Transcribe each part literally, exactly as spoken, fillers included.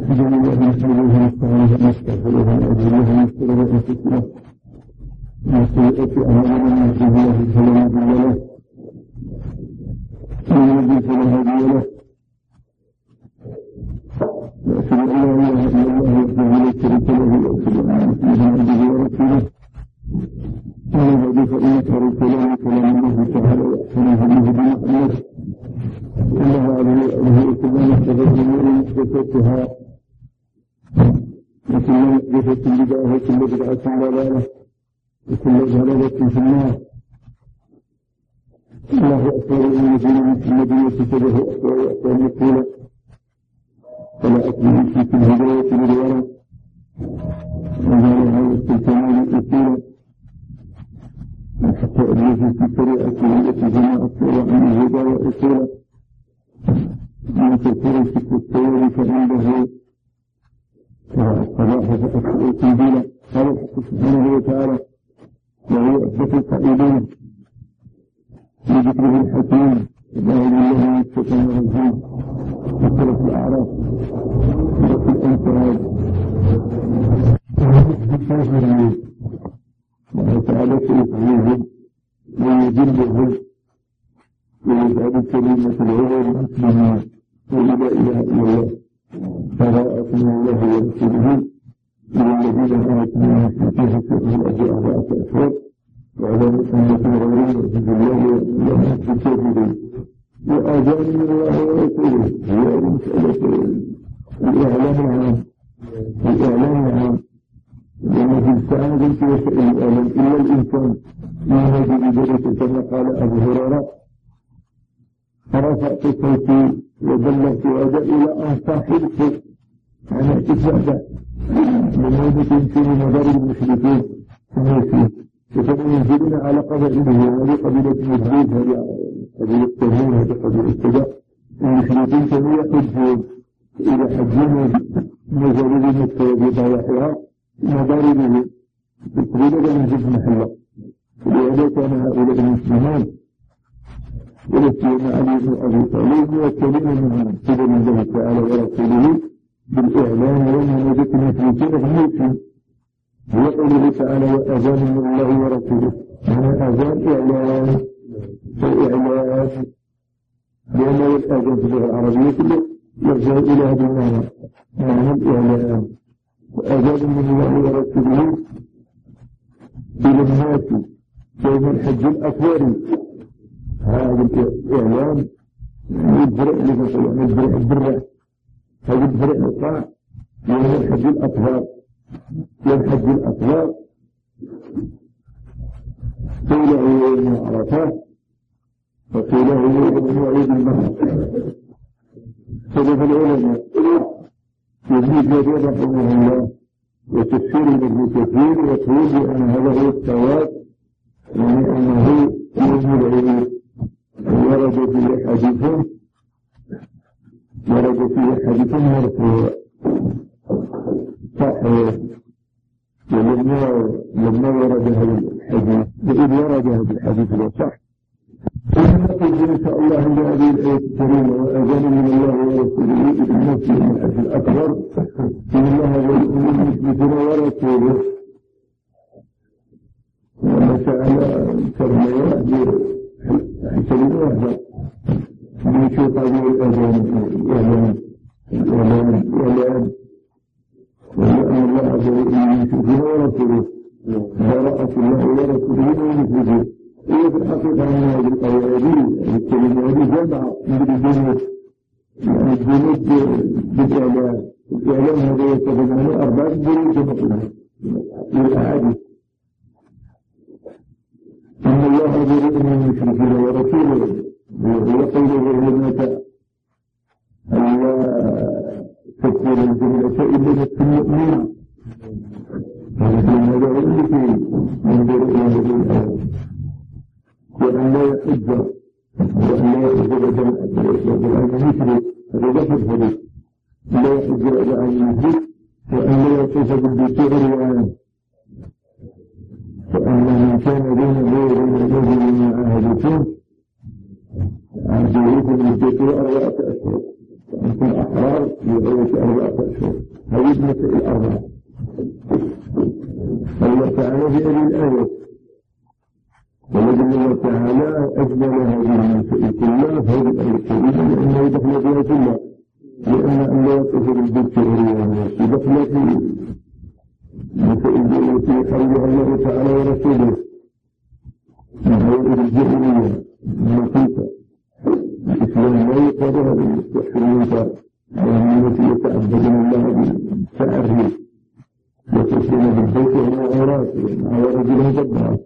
الحمد لله نحمده ونستعينه ونستغفره ونعوذ بالله من شرور انفسنا ومن سيئات اعمالنا من يهده الله فلا مضل له ومن يضلل فلا هادي له واشهد ان لا اله الا الله وحده لا شريك له واشهد ان محمدا عبده ورسوله اما بعد فان خير الكلام كلام الله تعالى واحسن الهدي هدي محمد صلى الله عليه وسلم وشر الامور محدثاتها وكل محدثة بدعة وكل بدعة ضلالة وكل ضلالة في النار. الله أكبر من نبينا محمد وكتبه أكبر وأكبر مقولا فلا أكبر في الهداية بالورى وجعل هذا السلطان أصولا حتى أبلغ في شريعته التي جمعت عن الهدى وأصولا من كثير الفكر السير فعنده فصلاح فتحقق الدين قال الحق سبحانه وتعالى وهو أثبت القائلين بذكره الحكيم الله بالله من الشيطان الرجيم في سورة الأعراف سورة الأنفال الكافرين الله تعالى سيحييهم ويذلهم ويجعل كلمة العلم المسلمين ولا إله إلا الله براءة من الله ورسوله إلى الذين آتوا من فيه سبيل الأجر أربعة أشهر وعلى مسلمة غيرهم وحفظ الله لهم في الكافرين وآذان من الله ورسوله هي مسألة الإعلام العام الإعلام العام لأن في السعادة يشاء الإعلام إلا الإنسان ما هذه ذلك كما قال أبو هريرة فرفعت صوتي وبلغت هذا إلى أن صاحبت عن اعتقاد من هذا في مضارب المشركين الناسين وكانوا ينزلون على قبائله هذه قبيلة مجلود هذه قبيلة تميم هذه قبيلة كذا المشركين كانوا يحجون إلى حجين مجالد مكة بضواحيها مضاربه في القبيلة من جد محلة ولهذا كان هؤلاء المسلمون ولسيما علي بن أبي طالب وكلمة من قبل الله تعالى ورسوله بالإعلام والمنادة المشركين الموتين هو قوله تعالى وأذان من الله ورسوله معنى أذان إعلام فإعلام لأنه الأذان في اللغة العربية كله يرجع إلى هذا المعنى معنى الإعلام وأذان من الله ورسوله إلى الناس يوم الحج الأكبر هذا الإعلام يدرع لمثلا يدرع الدرع هذا الدرع يقع يوم الحج الأكبر يوم الحج الأكبر قيل هو يوم عرفات وقيل هو يوم عيد النحر سبب العلماء يزيد جرير رحمه الله وتفسير ابن كثير يقول بأن هذا هو الثواب يعني أنه يوم العيد ورد فيه حديث ورد فيه حديث مرفوع صحيح ولما لما ورد هذا الحديث وإذ ورد هذا الحديث وصح ونقول إن شاء الله عند هذه الآية الكريمة وأذان من الله ورسوله إلى الناس من الحج الأكبر إن الله والأمور مثل ورسوله ومسألة كرمية حسنين واحدة من شوط هذه الأذان الإعلام الإعلام الإعلام وأن الله عز وجل يشوفه ورسوله براءة الله ورسوله ومثله هي في الحقيقة أن هذه الأيادي الكلمة هذه جمع من الجنود يعني الجنود بالإعلام الإعلام هذا يتضمن أربعة جنود مثلا للأحاديث أن الله بريء من المشركين ورسوله ويقول العلماء ألا تكفر الجملة إلا نفس المؤمنة ولكن هذا هو المثل من بريء من الآية وأن لا يحج وأن لا يحج بدل الآن المشرك هذا لفظ الحديث لا يحج بدل المشرك وأن لا يطوف بالبيت عريان فأن من كان بينه وبين الرجل معاهدة عن جهود المدة أربعة أشهر أنتم أحرار لغاية أربعة أشهر هذه المسائل الأربعة. الله تعالى في هذه الآية ولكن الله تعالى أجمل هذه المسائل كلها في هذه الآية الكريمة لأنه يدخل فيها كلها، لأن أن لا يتصل بالشهرية يدخل في مسائل التي حرمها الله تعالى ورسوله من غير الجاهلية النقيصة. الإسلام لا يقرها للتحرية وهم التي يتعبدون الله بالتعري وتسلم بالبيت والمعورات والمعورات المقدرة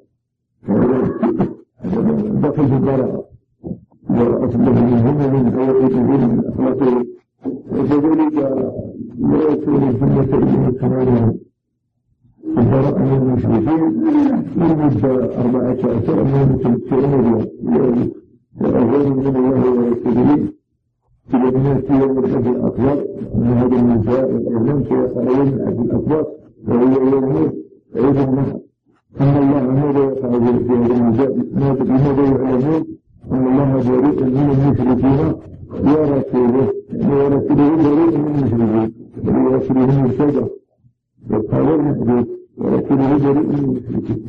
دخل في البراءة وأصبح منهم من حياتهم من أخلاقهم، وكذلك لا يكون في مسائل مسلمين البراءة من المشركين لمدة أربعة أشهر من تسعين يوم وأظن من الله ورسوله إلى الناس يوم الحج الأكبر أن هذا النساء والأيام سيقع يوم الحج الأكبر وهو يوم عيد النحر. أن الله ماذا يقع في هذا النساء لماذا يعلمون أن الله بريء من المشركين ورسوله ورسوله بريء من المشركين ورسوله مرتدى والقرار محدود ورسوله بريء من المشركين.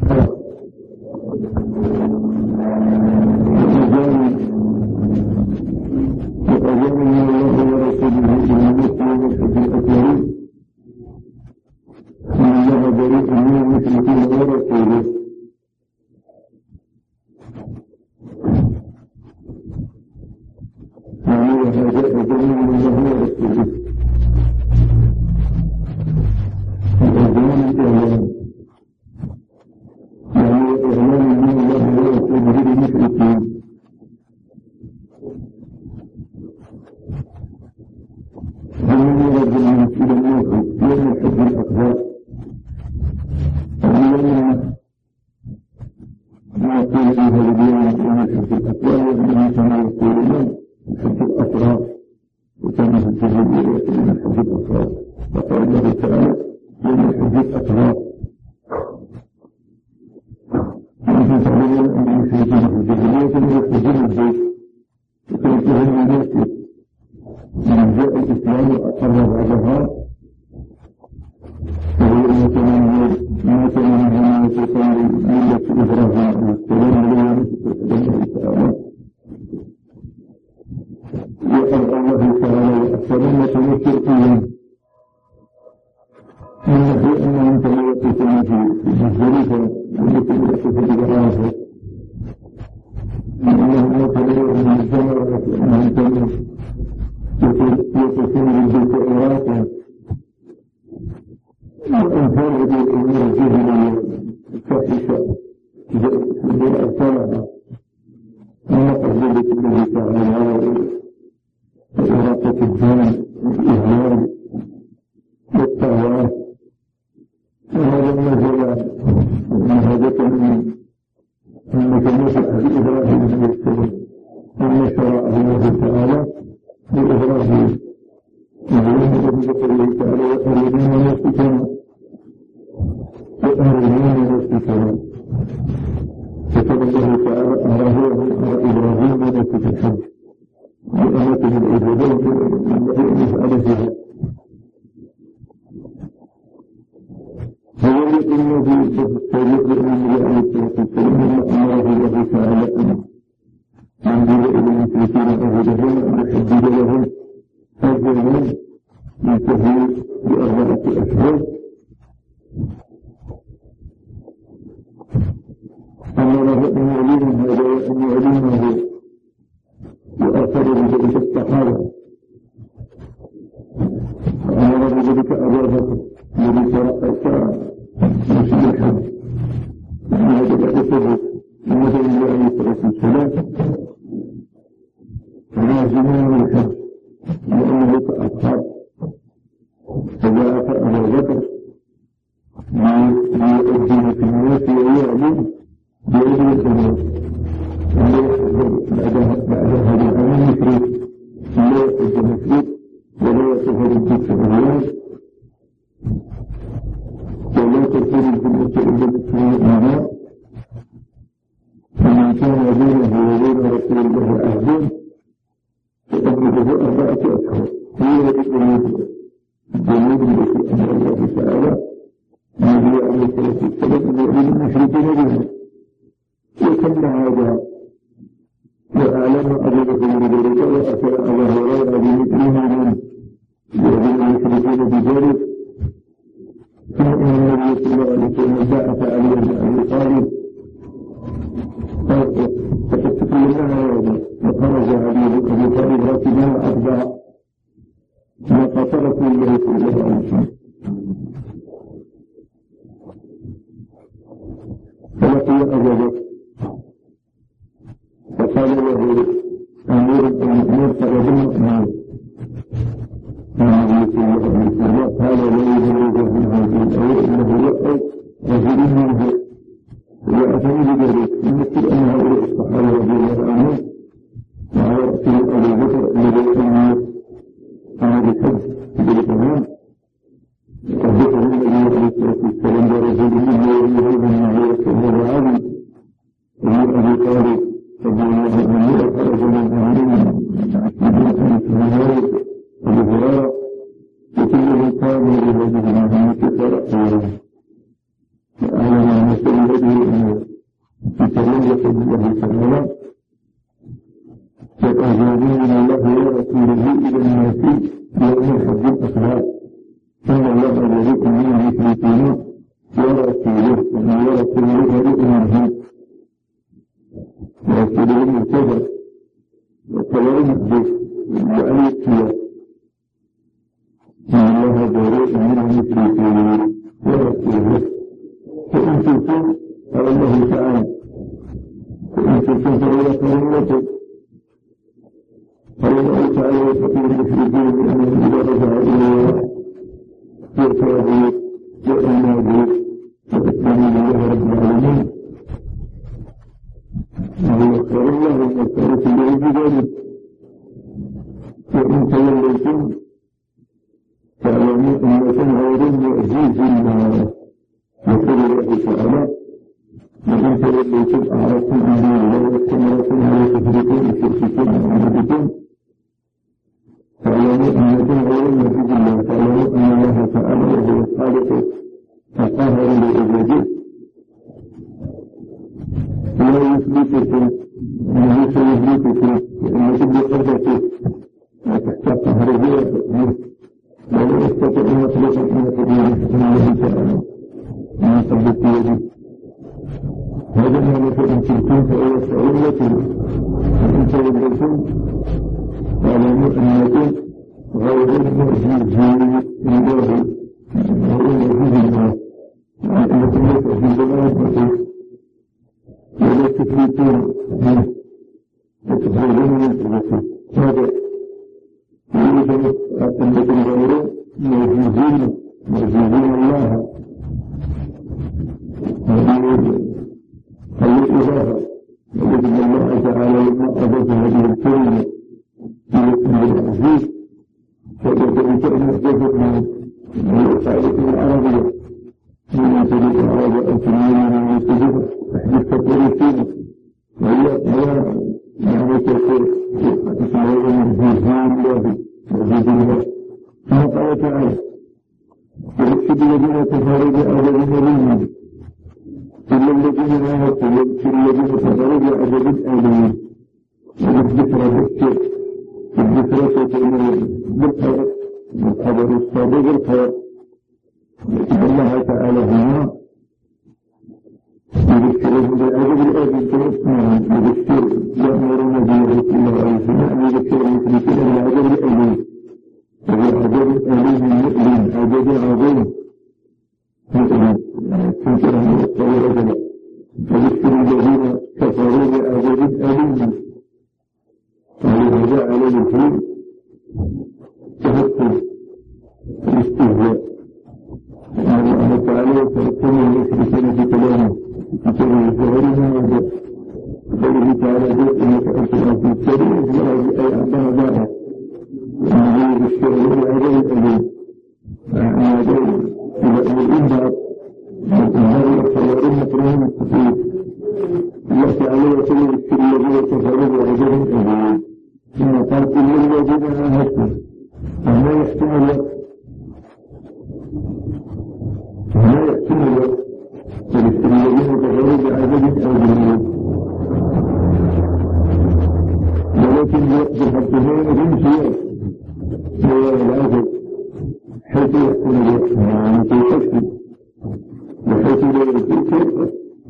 وأجاب من الله ورسوله إلى المسلم والحج الأكبر أن الله بريء من المشركين ورسوله. يعني وهذا أجاب من الله ورسوله الأجاب الإعلام يعني إعلام من الله ورسوله للمشركين ومن يرد الناس إلى الناس يوم الحج الأكبر اليوم ما يقول فيها اليوم يوم الحج الأكبر وإنه كما يقول اليوم الحج الأصغر وكما في الجاهلية يوم الحج الأصغر فقال الله تعالى يوم الحج الأكبر. وأنتم تعلمون أن المشركين في الجاهلية كانوا يحجون البيت وكانوا يحجون المسجد من جاء الإسلام وأقر بعدها وهو ما كان ما كان من هنا يتقال ملة إبراهيم والسلام عليه الله تعالى وأرضى الله تعالى وأسلم تمثلين من نحو أنهم كانوا يقفون في مزدلفة والتي يقف في الغرافة أنهم كانوا من الجمرة وأنهم كانوا يقفون بالبيت عراقا وأنفار هذه الأمور الجاهلية الفاحشة من أبطالها من قبل الله تعالى وإراقة الدين والإهمال والطغاة وهذا ما جاء من هذا من من كلمة أبي إبراهيم عليه السلام أن شرع الله تعالى لإبراهيم وعلم بذكر الله تعالى وأريدين نفسكنا وأريدين نفسكنا فكتب الله تعالى أراه أرى إبراهيم نفسك الحج لأمته العبادات التي يفعل فيها. هو يقول في التاريخ لأنه عليه الصلاة والسلام أمره الله تعالى أن ينزل إلى المشركين أهلهم أن يحدد لهم أجرهم من تهيئ بأربعة أشهر أمره أن يعلم هذا وأن يعلمه وأرسل بذلك الصحابة وأمر بذلك أبا بكر الذي ترأس مسجد الحج وهذا بعد سبب النبي الله عليه الصلاة والسلام لازمون الحج لأنه تأخر فبعث أبا بكر ليؤذن في الناس ويعلم بأذن الناس ولا يحج بعد هذا العام المشرك لا يحج المشرك ولا يسافر الجيش الرياض ولا تسير الجنة إلا باسم الماء فمن كان بينه وبين رسول الله عهد فأبلغه أربعة أشهر الجنود الجنود التي أمر الله تعالى النبي عليه الصلاة والسلام أن يؤمن المشركين بها وكم هذا وأعلم أبو بكر بذلك وأتى أبا هريرة بمثله من يؤمن المشركين بذلك ثم إن النبي صلى الله عليه وسلم بعث علي بن أبي طالب فقد تكلمنا هذا وخرج علي بن أبي طالب راكبا وأتبع ناقة رسول الله صلى الله عليه وسلم فلقي أبا بكر فقال له أمير المؤمنين فرد المؤمنين النبي صلى الله عليه وسلم قال لا يبلغ من هذه الآية إنه يأتي رجل منه وأتني بذلك يمثل أن هؤلاء الصحابة رضي الله عنهم مع رأسه أبو بكر الذي أمير هذا الحج في الإمام وذكر النبي عليه الصلاة والسلام برجل منه ويريد من معيرة وهو عالم وهو أبي طالب رضي الله عنه وخرج من أهلهم من أهل أبو هريرة وكلهم قاموا بهذه المهمة فرأوا وأعلم أن سيده أنه في تربية الله تعالى فأجابوا من الله ورسوله إلى الناس يوم الحج الأكبر إن الله يريد من المشركين ورسوله ومن ورسوله يريد منهم ورسوله المرتضى والطوال المحدث وأن السياق إن الله بريء من المشركين ورسوله فإن كنتم قال الله تعالى فإن كنتم فهو خير لكم قال الله تعالى وتقول المشركين بأنهم إذا رجعوا إلى الله يرتضوا وأنادوا وأسلموا لله رب العالمين وهو خير الله والخير في الله بذلك وإن توليتم فاعلموا أنكم غير معجوز الله يقول الله تعالى وإن توليتم أعرضتم عن دين الله واستمرتم على كفركم وشرككم وعبادتكم فاعلموا أنكم غير معجوز الله فاعلموا أن الله تعالى وهو الخالق القاهر لعباده لا يثبتكم أنه سيثبتكم لأنكم بقدرته لا تحتاج قهره ولا يستطيع أن يخلق أن يكون الله تعالى من قبل يده هذا ما لك إن كنتم فهو خير لكم وإن توليتم فاعلموا أنكم غير معجزين الله غير معجز الله أنكم لا تعجزون ربكم ولا تفلتون منه وتخرجون من قوته هذا يوجد أنكم غير معجزين معجزين الله هذه الإضافة وجد الله تعالى لما أضاف هذه الكلمة إلى اسم العزيز فإذا كان محدثة من القاعدة العربية من تريد العرب أن تنين من يتجد تحديث تطريقين وهي هي معنى تقول اسمه معجزين الله معجزين الله ثم قال تعالى ويكتب الذين كفروا بآيات منهم إلا الذين آمنوا ويكتب الذين كفروا بآيات آلين والذكر بالشر الذكر تكون بالخير والخبر الصادق بالخير يكتب الله تعالى هنا يذكرهم بالآيات الآيات يذكر يأمرون به رسول الله عليه وسلم يذكر المشركين بالآيات الآيات وبالعذاب الأليم المؤلم عذاب عظيم مؤلم تنكر من الطويل رجلا وذكر الذين كفروا بعذاب أليم ولهذا على الحين تهكم الاستهزاء الله تعالى يتركم المشركين في كلامه في كلام الظاهر من وجه قوله تعالى إنك أنت العزيز الكريم أي عندنا ظاهر وأنه بالشعور بعذاب الأليم عذاب الإنذار الإنذار والخيار المكروه التقليد الله تعالى يقول بالشر الذين كفروا بعذاب الأليم ثم قال إلا الذين عاهدتم وما يحتمل الوقت وما يحتمل الوقت فالذين تغيروا بعدد أو بالموت ولكن الوقت الحكمين يمشي هو العدد حيث يحتمل الوقت يعني في شكل وحيث لا يكون كيف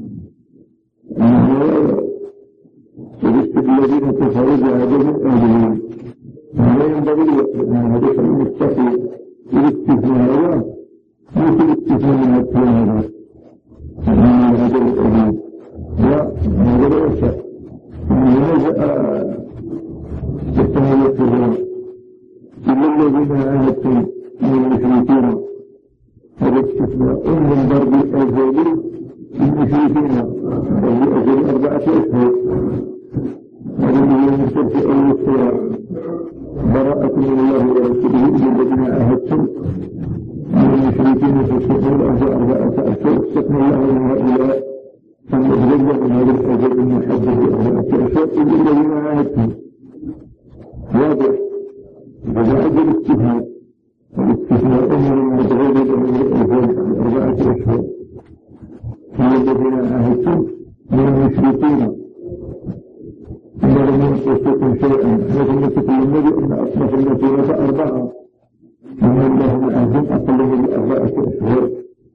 الذين كفروا بعدد أو بالموت لا ينبغي أن هذا المستقيم الاستثناء مثل الاستثناء من التنظيم من هذا الأمور وهذا لا يشاء لماذا تستمر الكلام إلا الذين عاهدتم من المشركين هذا استثناء من ضرب الأجل المشركين ضرب الأجل أربعة أشهر هذا من الشرك أو الصراع براءة من الله ورسوله الذين عاهدتم من المشركين في السفر الأرض أربعة أشهر استثنى الله من هؤلاء ثم يتجلى من هذا الأجل المحدد بأربعة أشهر إلا الذين عاهدتم واضح هذا أجل استثناء والاستثناء من المتغير من الأجل أربعة أشهر هم الذين عاهدتم من المشركين إن لم ينقصكم شيئا لكن نتكلم النبي أن أصنف المسيرة أربعة ومن الله معهم أقل من أربعة أشهر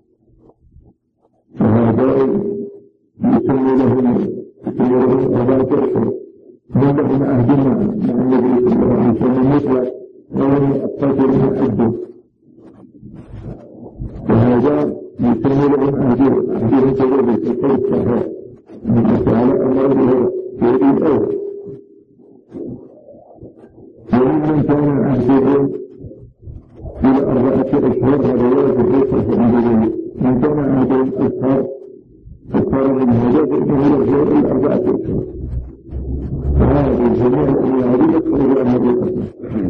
فهذا يسمى لهم يسمى لهم أربعة أشهر من لهم عهد مع النبي صلى الله عليه وسلم مطلق ولم يقاتل من عهده فهذا يسمى لهم عهد عهد تجربة القول الصحيح من الله تعالى أمر بهذا في هذه الأول ومن كان عهده إلى أربعة أشهر هذا واجب يصرف عن ذلك من كان عهده أكثر أكثر من هذا فإنه يرجع إلى أربعة أشهر فهذا الجميع الأمر يدخل عن هذا الأسر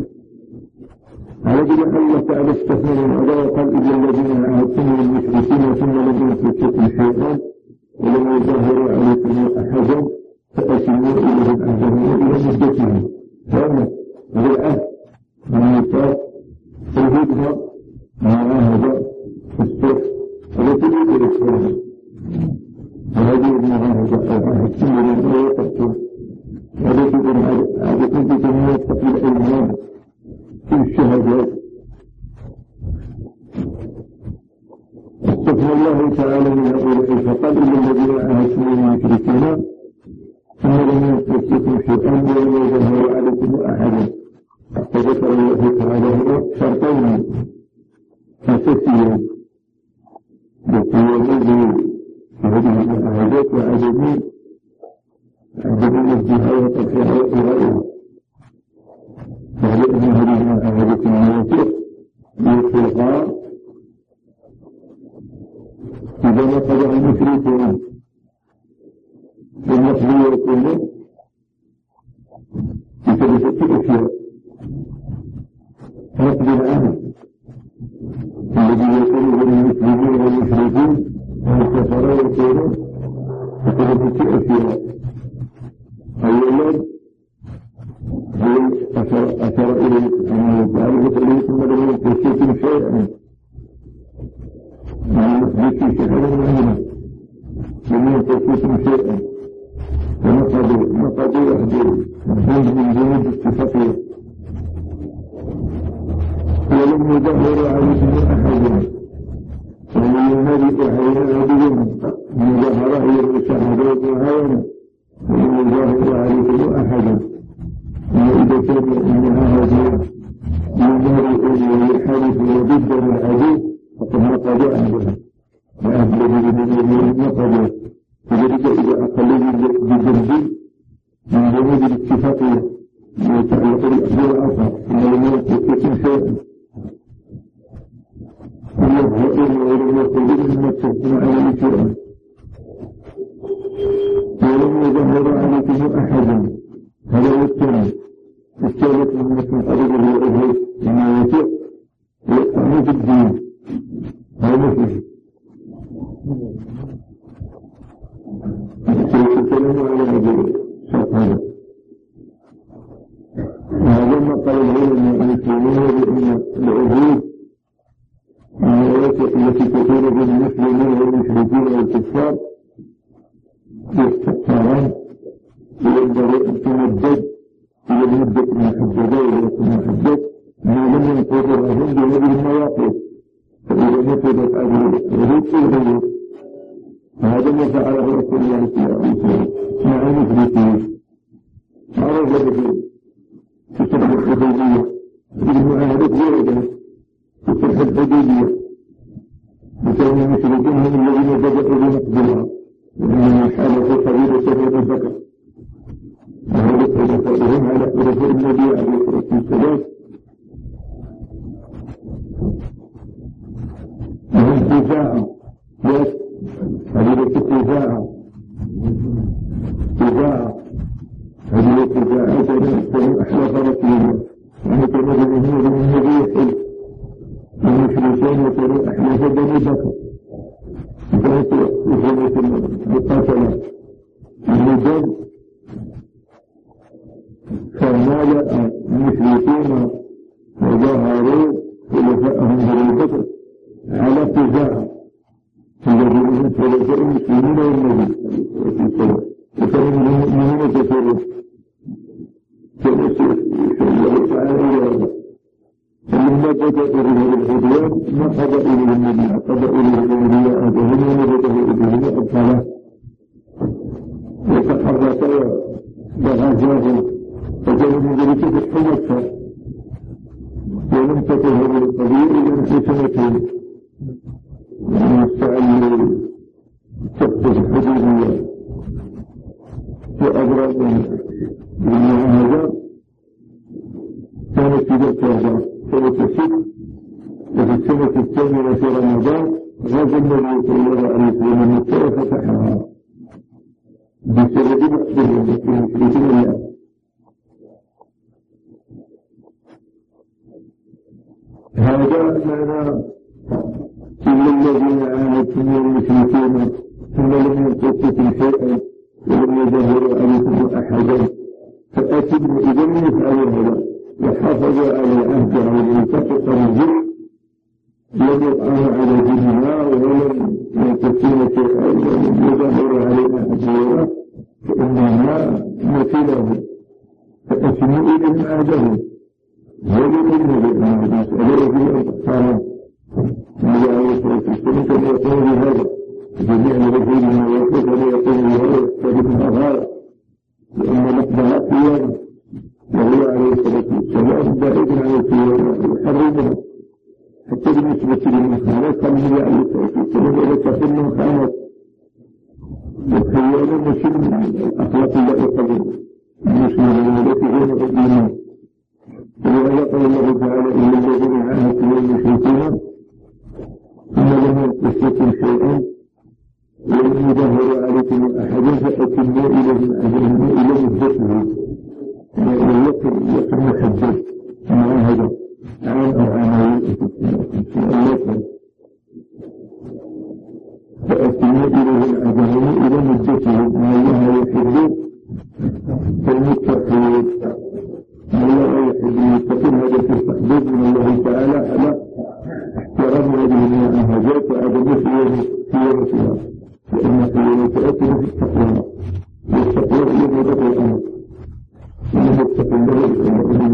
على ذلك الله تعالى استثنى من هذا وقال إذا الذين عاهدتم من المشركين ثم لم ينفسكم شيئا ولم يظاهروا عليكم أحدا فأتموا إليهم عهدهم إلى مدتهم فأما بالعهد والميثاق الهدنة مع هذا الصف التي يجب الإسلام وهذه المعاهدة العهد كل من لا يقصر التي عادة بتنمية تقيل الإيمان في الشهادات استثنى الله تعالى من هؤلاء فقال إلا الذين عاهدتم من المشركين ثم لم ينقصكم شيئا ولم يظهروا عليكم أحدا فذكر الله تعالى هنا شرطين أساسيين يقولون بهذه المعاهدات وعدم عدم نزلها وترفيعها وإغائها وهي أن هذه المعاهدات المواثيق يطلقها إذا نقضها المشركون والنقض يكون بثلاثة أشياء نقض العهد الذي يكون بين المسلمين والمشركين والكفار يكون بثلاثة أشياء أولا أشار إليه سبحانه وتعالى وتعالى ثم لم ينقصكم شيئا يعني مثل شهادة مهمة لم ينقصكم شيئا ونقضوا نقضوا عهد من جنود اتفاقية ولم يظهروا عليكم أحدا ومن ينادي أحيانا بهم مظاهرة هي المشاهدات معاونة ولم يظهروا عليكم أحدا وإذا كان أنها هذه يظهر الحادث وضد العدو فقد نقضوا عهدها وعهد الذين نقضوا وذلك إذا أقلوا بجنب من جنود الاتفاقية يتعلق بالأخبار الآخر إنه لم يكن شيئا ويظهرون ولم يقولون أن تكون عليه شيئا ولم يظهر عليكم أحدا هذا هو الثاني الثالث من يكون قريبا هو أهل المواثيق ويقطعون في الدين هذا مثله سيتكلم على هذا الشرط هذا هذا ثم قال العلماء المسلمين بأن العهود التي تكون بين المسلمين والمشركين والكفار يستقران وينبغي أن تمدد إلى المدة المحددة إلى المحدد ما لم ينقضرهم بهذه المواقف فإذا نفذت هذه العهود تغير هذا ما فعله رسول الله صلى الله عليه وسلم مع المشركين عرض به في صلح الحديبية بالمعاهدة وردت في صلح الحديبية وكان المشركين هم الذين بدأوا بنقضها وإنما حالة قبيلة بني بكر وهذا حلفائهم على حلفاء النبي عليه الصلاة والسلام وهم خزاعة قبيلة خزاعة خزاعة هذه الخزاعة كانوا أحلاف رسول الله يعني كانوا يؤمنون بالنبي حلف المشركين كانوا أحلاف بني بكر كانت وجهة المقاتلة النجم فمالأ المشركين وظهروا خلفاءهم بني بكر على خزاعة الذين هم خلفاء المسلمين والنبي وكانوا من المؤمنين كثيرون فنسوا الله تعالى إلى هذا فلما بدأ إليه العدوان ما قضى إليه النبي قضى إليه الأولياء أبهم ونبته إليه أبطاله وتحركا وغزاهم فكانوا من ذلك بالحمصة ولم تكن هذه القضية إلا نحن سنتين ونستعل تقصد الحدودية وأبراد المعاهدة كانت في ذلك الأربعة سنة ست وفي السنة الثامنة في رمضان غزا النبي صلى الله عليه وسلم مكة فتحها بسبب مقصدهم في المشركين الله هذا معنى إلا الذين عاهدتم من المشركين ثم لم ينقصكم شيئا ولم يظهروا عليكم أحدا فأتموا إذا لم يفعلوا هذا وحافظوا على عهده والمنطقة الرجل لم يطعنوا على ديننا ولم ينقصون شيئا ولم يظهروا علينا أحدا فإننا مثلهم فأتموا إليهم عهدهم ولم يظهروا مسألة في الأنصار النبي عليه الصلاة والسلام كان يقول بهذا جميع الرجل من يقول كان يقول بهذا يحتاج الأغار لأن نقضها قيامة وهو عليه الصلاة والسلام بعيد عن القيامة يحرمها حتى بالنسبة للمخالات قال النبي عليه الصلاة والسلام إذا تقول من خانت والخيانة مش من الأخلاق اللائقة مش من التي غير الإيمان ولهذا قال الله تعالى إلا الذين عاهدتم من المشركين ثم لم ينقصكم شيئا ولم يظهروا عليكم أحدا فأتموا إليهم أجرهم إلى مدته يكن يكن محدد معاهدة عام أو عامين الله فأتموا إليهم أجرهم إلى مدته إن الله يحب المتقين الله يحب المتقين هذا في التحديد من الله تعالى على احترام هذه المعاهدات وعدم خيانتها لأن خيانتها في التقوى والتقوى هي مدة الأمر ومن يتق الله يتقى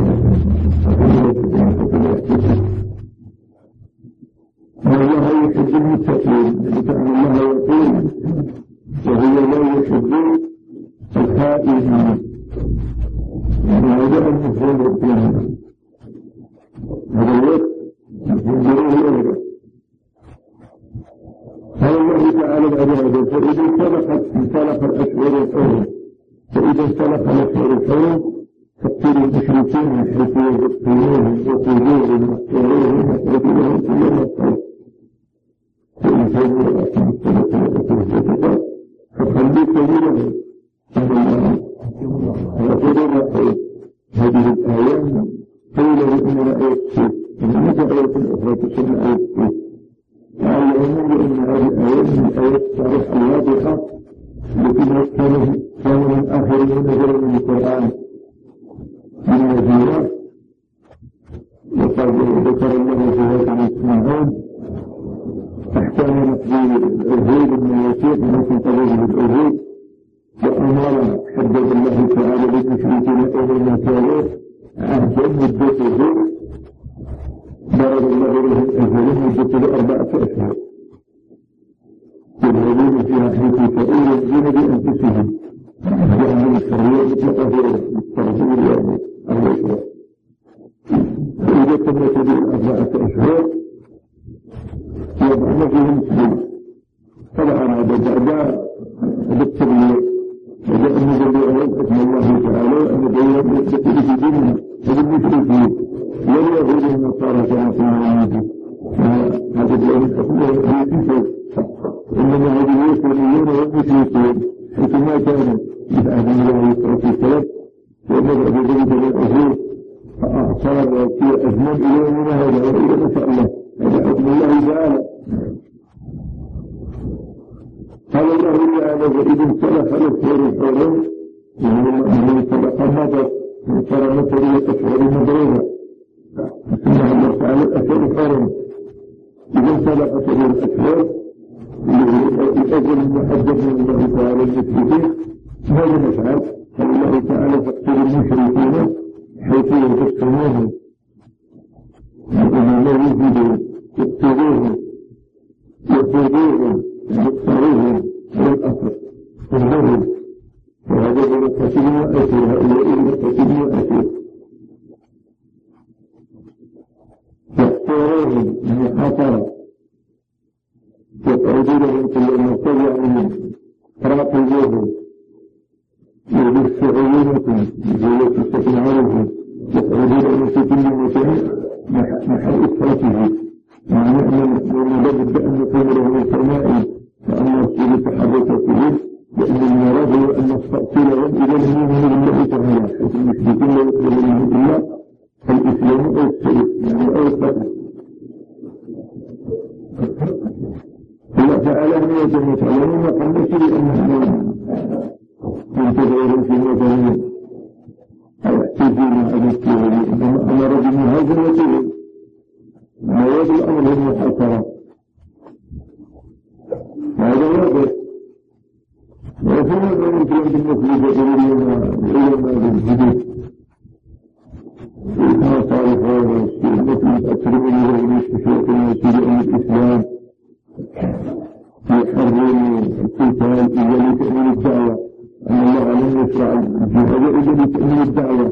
الله يحب المتقين لأن الله يقول وهو لا يحب الخائنين يعني هذا المفهوم الثاني هذا الوقت ينظرون قال الله تعالى بعد هذا فإذا انطلقت انطلق الأشهر الحرم فإذا انطلق الأشهر الحرم فاقتلوا المشركين من حيث يقتلوهم وقتلوهم واقتلوهم واقتلوهم كل مقتل فإن كانوا يأتون الصلاة وأتوا الزكاة فخلوا سبيلهم وقالوا هذه الآيات قيل بأنها آية ست إنما آية أخرى تسمى آية ست قال لهم بأن هذه الآيات من الآيات الصالحة الواضحة التي كان من آخر ما نزل من القرآن من نذيرات وذكر الله في هذا الإسماعيل أحكام نقضي العهود من الوثيق التي تضرب بالعهود وأمر حدد الله تعالى للمشركين أول كانوا عهدا مدته ضرب الله لهم أجل مدته أربعة أشهر يذهبون فيها حيث تؤول بأنفسهم لأن الحرية مطلقة في التربية والرشوة فإذا تمت به أربعة أشهر يضعن فيهم سبيل طبعا هذا بعد التربية وجاء النبي عليه أسم الله تعالى أن بيان يستقل في ديننا وبالمشركين واليهود والنصارى كما قلنا هذا بيان الأسماء في إنما هذه اليهوديون والمشركون حيثما كانوا من أهل الله يسرى في السلام ومضى بذلك الأجهود فأعصار في أزمان إلى من هذا وإلى ما شاء الله هذا حكم الله تعالى قال الله تعالى وإذ انسلخ الأشهر الحرم يعني من سبق مضى من صار مثل الأشهر المضروبة سمع الله تعالى الأشهر الحرم إذا انسلخ الأشهر الأجل المحدد من الله تعالى المشركين ماذا نفعل؟ قال الله تعالى فاقتل المشركين حيث يقتلونهم وأن لا يجدوا يقتلوهم يقتلوهم يقتلوهم على الأصل انظروا وهذا هو القتل وأسير هؤلاء القتل وأسير يقتلوهم من حطر يقعدونهم كل ما طلع من راقبوهم وبالسعودية بجولة السكن عليهم يقعدونهم في كل مكان محل إسرته مع أن لابد أن نقوم له من سماء وأن نرسل تحرك فيهم لأن المراد هو أن نستأصلهم إلى المؤمنين بالله تعالى حيث المشركين لا يقبلون منهم إلا الإسلام أو السلف يعني أو القتل الله تعالى أن يجب تعلمون وقال شيء أنه ينتظرون في مكان أو احتجون على الكيري إنما أمر بمهاجرتهم مواد الأمر المحاصرة هذا واضح وفي هذا يمكن بالنسبة للعلماء بالجديد إثناء صالح هذا الشيء التي أكرم له المستشرق المسير عن الإسلام يحرم القتال إلا لتأمين الدعوة أن الله لم يشرع الجهاد إلا لتأمين الدعوة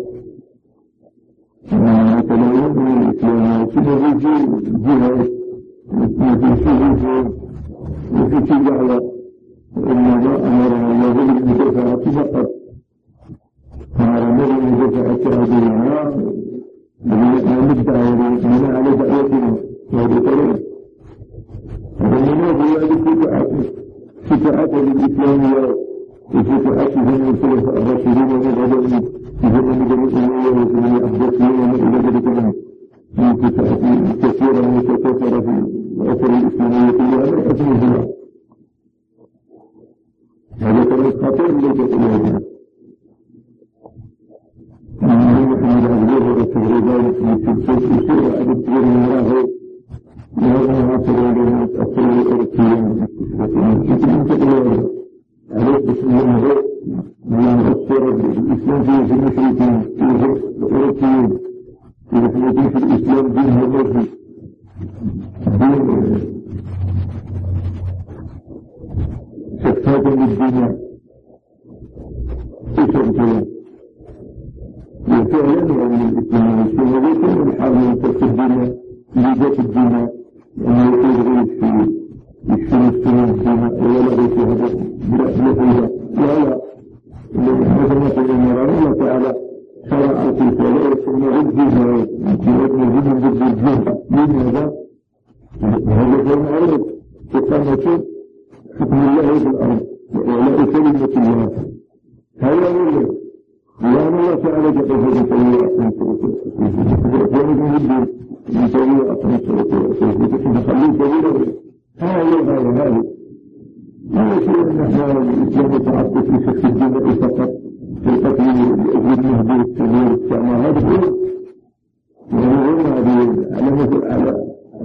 يتبعون من الإسلام وكما يجي الجهاد وفي شيء وفي شيء دعوة إنما أمرنا الله بالمدافعة فقط أمرنا بالمدافعة عدونا بأن الدعوة من على دعوتنا وهذا طريق ومن هذا فتحات للإسلام وفتحاتهم من الخلفاء الراشدين ومن غدائهم في زمن بني أمية وزمن العباسيين ومن إلى ذلك منهم من فتحات كثيرة متكاثرة في الأثر الإسلامية كلها لا أسمها هذا طريق خطير ليس إلى نحن العبدالله والتغريبات في سلسلة الشيء عدد غير مراه وهذا العصر عندما تأثر الأوروبيين لكن تقول عليك بسم الله من أثر الإسلام في المشركين في الأوروبيين في في الإسلام دينها مرضي دين شفاتا للدنيا تسر كلام وفعلا يعني الإسلام والسنة وكل الحرب من تلك الدنيا لذات الدنيا أن يقول في يشفي السنة الدنيا ولا غير في هذا بلا فيها لا لا هذا ما قال الله تعالى شرع القتال ثم عجزها بوزن الجن ضد الجهة من هذا هذا كان معروف إقامة حكم الله في الأرض وإعلاء كلمة الله هذا هو لأن الله تعالى جعل هذه الكلمة أحسن يسوي أقل الصلاة نخليه كبيرا هذا هذا هذا لا شيء أن احنا الإسلام يتعطف في شخص الدماء فقط في القتل لأجل المهدي السمير السعمى هذا هو وهو هذه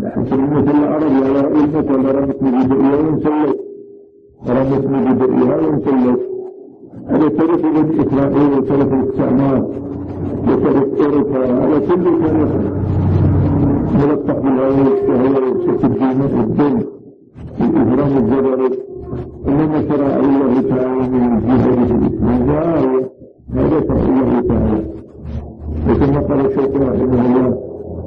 مثل العرب على رأي المثل رمتني بدئيها وانسلت رمتني بدئيها وانسلت هذا تاريخ بني إسرائيل وتاريخ الاستعمار وتاريخ أوروبا على كل تاريخ ملطخ بالعيش وهو شكل الدين الدين الإجرام الجبري إنما شرع الله تعالى من جهة الإسلام وآية هذا شرع الله تعالى وكما قال الشيخ رحمه الله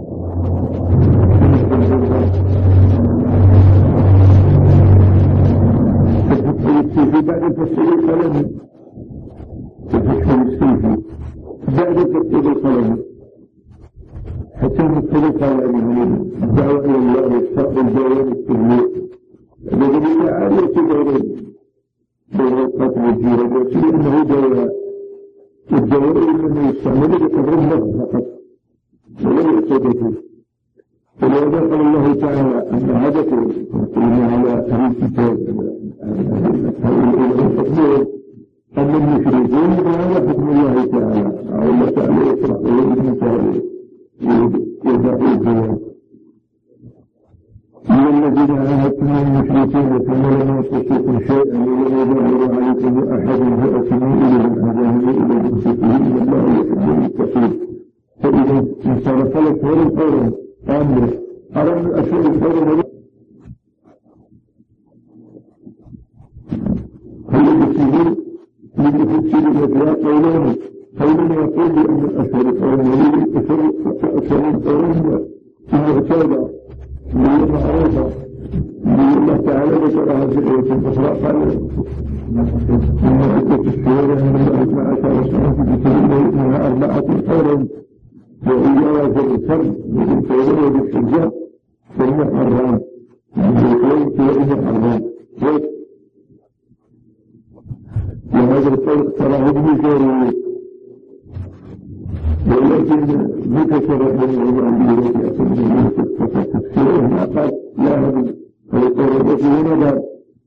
في بعد تفسير القلم تفسير السيفي بعد تفسير القلم حتى تفسير القلم الدعوة إلى الله والصعب الجواب التبليغ الذي تعالى تدعون بين القتل والجيران وكل أنه دواء الدواء الذي يستعمل بقدر النفس فقط ولا يعتد فيه ولهذا قال الله تعالى أن هدف المسلمين على أهل الكتاب أن المشركين على حكم الله تعالى الله تعالى يشرح ويبني تعالى يدعو الجواب من الذين عاهدتم المشركين ثم لم ينقصوكم شيئا ولم يظهر عليكم أحد فأتموا إليهم أعداءهم إلى المشركين إن الله يحب المتقين فإذا انصرف لك هذا القول أمر أرى من أشياء القول المسلمين لتفسير الأجواء قولان قولان يقول بأن الأشهر القرآنية أشهر القرآنية المعتادة من المعروفة من الله تعالى ذكرها في الآية الأخرى قال إن عدة الشهور من اثنا عشر سنة في كتاب الله منها أربعة حرم وإياها في الفرد من الفجر وبالحجاب ثم حرام من القيم وإن حرام وهذا القول تراه ابن جرير ولكن ذكر رحمه الله عنه الذي أتى به تفسيره ما قال لا هذا القول الذي هنا باب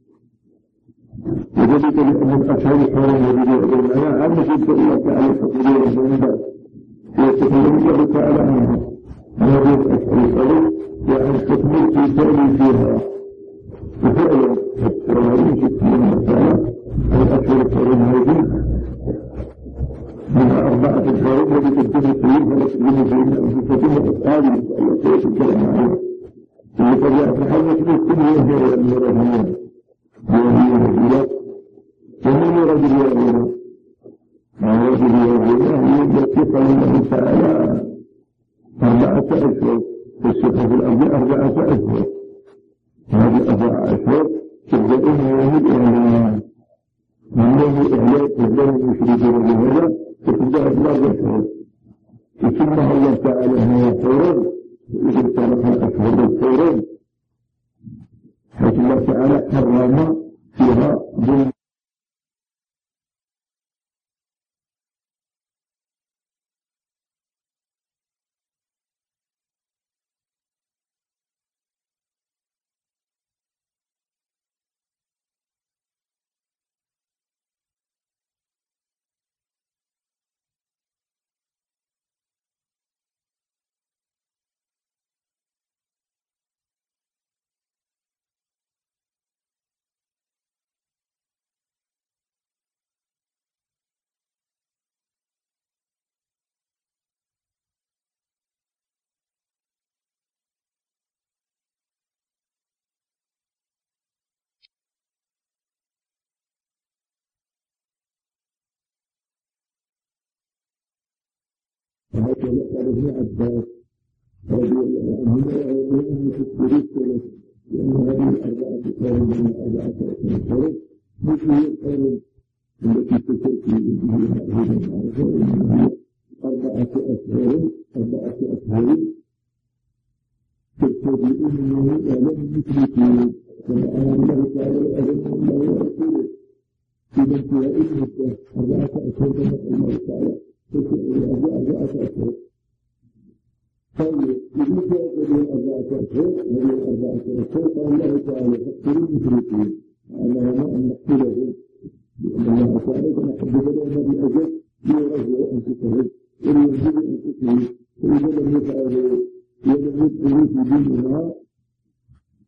وذلك لأن الأشهر الحرام الذي يعلمنا عامة الله تعالى تقديره من باب يتكلم الله تعالى عنها هذه الأشهر الحرام يعني حكم القتال فيها وفعلا السؤالين شكرا تعالى الأشهر الحرام هذه من أربعة الحرام التي تكون فيه فلسلم فينا أنفسكم وأصحابه الله سيئة الكلام عليها اللي قد يأتحدث به كل يهجر المرهنين وهي الهجرات ومن يرد اليهجرة ما يرد اليهجرة هي التي قال الله تعالى أربعة أشهر في الشيخ في الأرض أربعة أشهر هذه أربعة أشهر تبدأون يوم الإعلان من يوم الإعلان تبدأ المشركين بهذا فتبدأ أربعة أشهر يسمها الله تعالى هي حرم وإذا صرف الأشهر الحرم حيث الله تعالى حرم فيها ظلم وهكذا قال ابن عباس رضي الله عنهما وأنه في الثلث لأن هذه الأربعة أشهر من أربعة أشهر مثل الأرض التي تتأتي به هذه المعرفة وهي أربعة أشهر أربعة أشهر تتبعون منه أعلم المشركين كما أمر الله تعالى وأذن الله ورسوله في انتهاء المدة أربعة أشهر كما الله تعالى أربعة أشهر طيب إذا جاءت هذه أربعة أشهر هذه الأربعة أشهر قال الله تعالى فاقتلوا المشركين أنهم أن نقتلهم لأن الله تعالى كما حدد لنا بأجل ليرجعوا أنفسهم ولينزلوا أنفسهم فإذا لم يفعلوا ولم يدخلوا في ديننا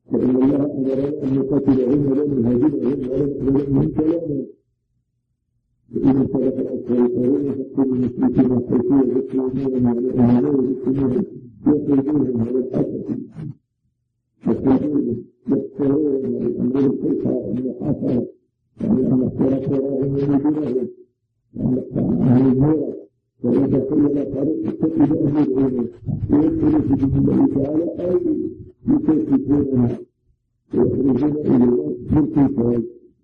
فإن الله أمرنا أن نقاتلهم ولم نهاجمهم ولم نهاجمهم كلاما. فإذا صدق الأكثرون فقل المشركين حيث يذكرون على يذكرون يخرجونهم على الحسن يخرجونهم يخسرون الأمر الفرقة المحاصرة يعني أن اخترق وراهم ومدينهم عن الميرة فإذا كل طريق اتخذ أمر العلم ويدخل في دين الله تعالى أو يكفرونها ويخرجون إلى بالكفار.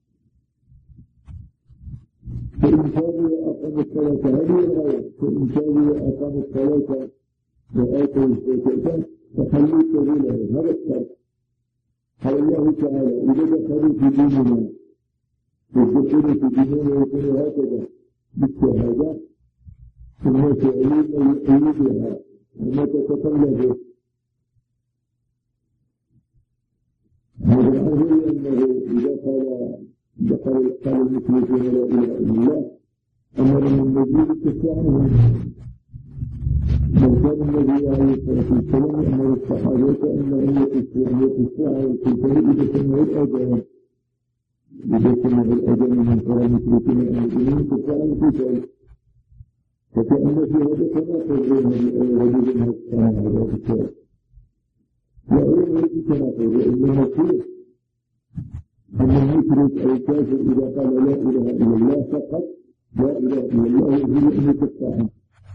فإن كانوا وأقاموا الصلاة هذه الغاية. فإن كانوا وأقاموا الصلاة وآتوا الزكاة فخلوا سبيلهم. هذا الشرط. قال الله تعالى إذا دخلوا في ديننا يدخلوا في ديننا ويكونوا هكذا بالشهادة ثم تعليم يقيدها وما تتطلبه. هذا الأمر أنه إذا قال دخل قال المشركون لا إله إلا الله أمر من النبي باتباعهم. بل كان النبي عليه الصلاة والسلام أمر الصحابة أنهم يتبعوا الكتاب إذا سمعوا الأذان إذا سمعوا الأذان من قال المشركين أنهم يتبعوا الكتاب. فكأن في هذا تناقض بين رجل الإسلام على الكتاب. لا يوجد تناقض وإنما فيه أن المشرك أو الكافر إذا قال لا إله إلا الله فقط لا إله إلا الله يريد أن يتبعه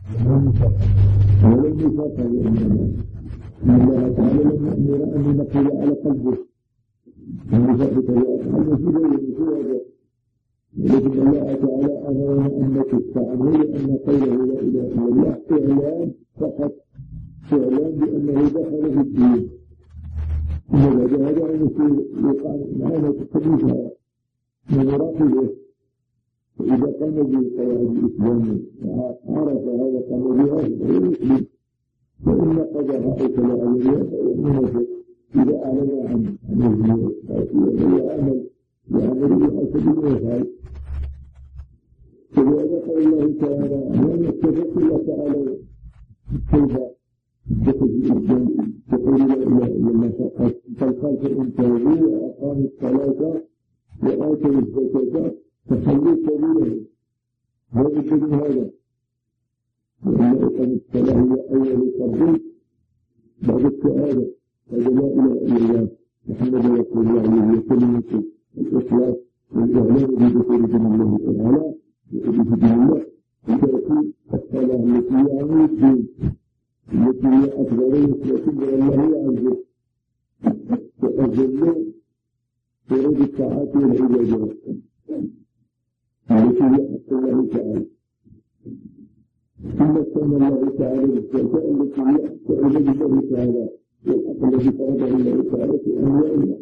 ولم يفاق لأن الله تعالى لم يأمر أن ينقل على قلبه أن يثبت وأفعل في ذلك هذا. ولكن الله تعالى أمرنا أن نتبعه لأن قوله لا إله إلا الله إعلان فقط إعلان بأنه دخل في الدين. ثم بعد هذا المسير يقع معنا تقديسها ومراقبه. فإذا قام بقواعد الإسلام وعرف هذا قام بها فهو مسلم. وإن نقضها أو تلا عليها فإنه إذا أعلن عن الزنا ويعمل يعمل بحسب ما يفعل. فلهذا قال الله تعالى لا نتفق الله تعالى كيف تقول الإسلام تقول لا إله إلا الله فقط. فالقال فإن تابوا وأقاموا الصلاة وآتوا الزكاة فخلوا سبيلهم. هذا الشيء هذا. وإن إقامة الصلاة هي أول قبول بعد الشهادة. هذا لا إله إلا الله محمد رسول الله عليه وسلم الإخلاص والإعلان بدخول دين الله تعالى وحديث دين الله وتأتي الصلاة التي يعني الدين التي هي أكبر وتكبر الله عز وجل تريد الطاعات والعبادات التي هي حق الله تعالى. ثم استنى الله تعالى بالزكاة التي هي حق عباد الله تعالى والحق الذي فرضه الله تعالى في أنواعها.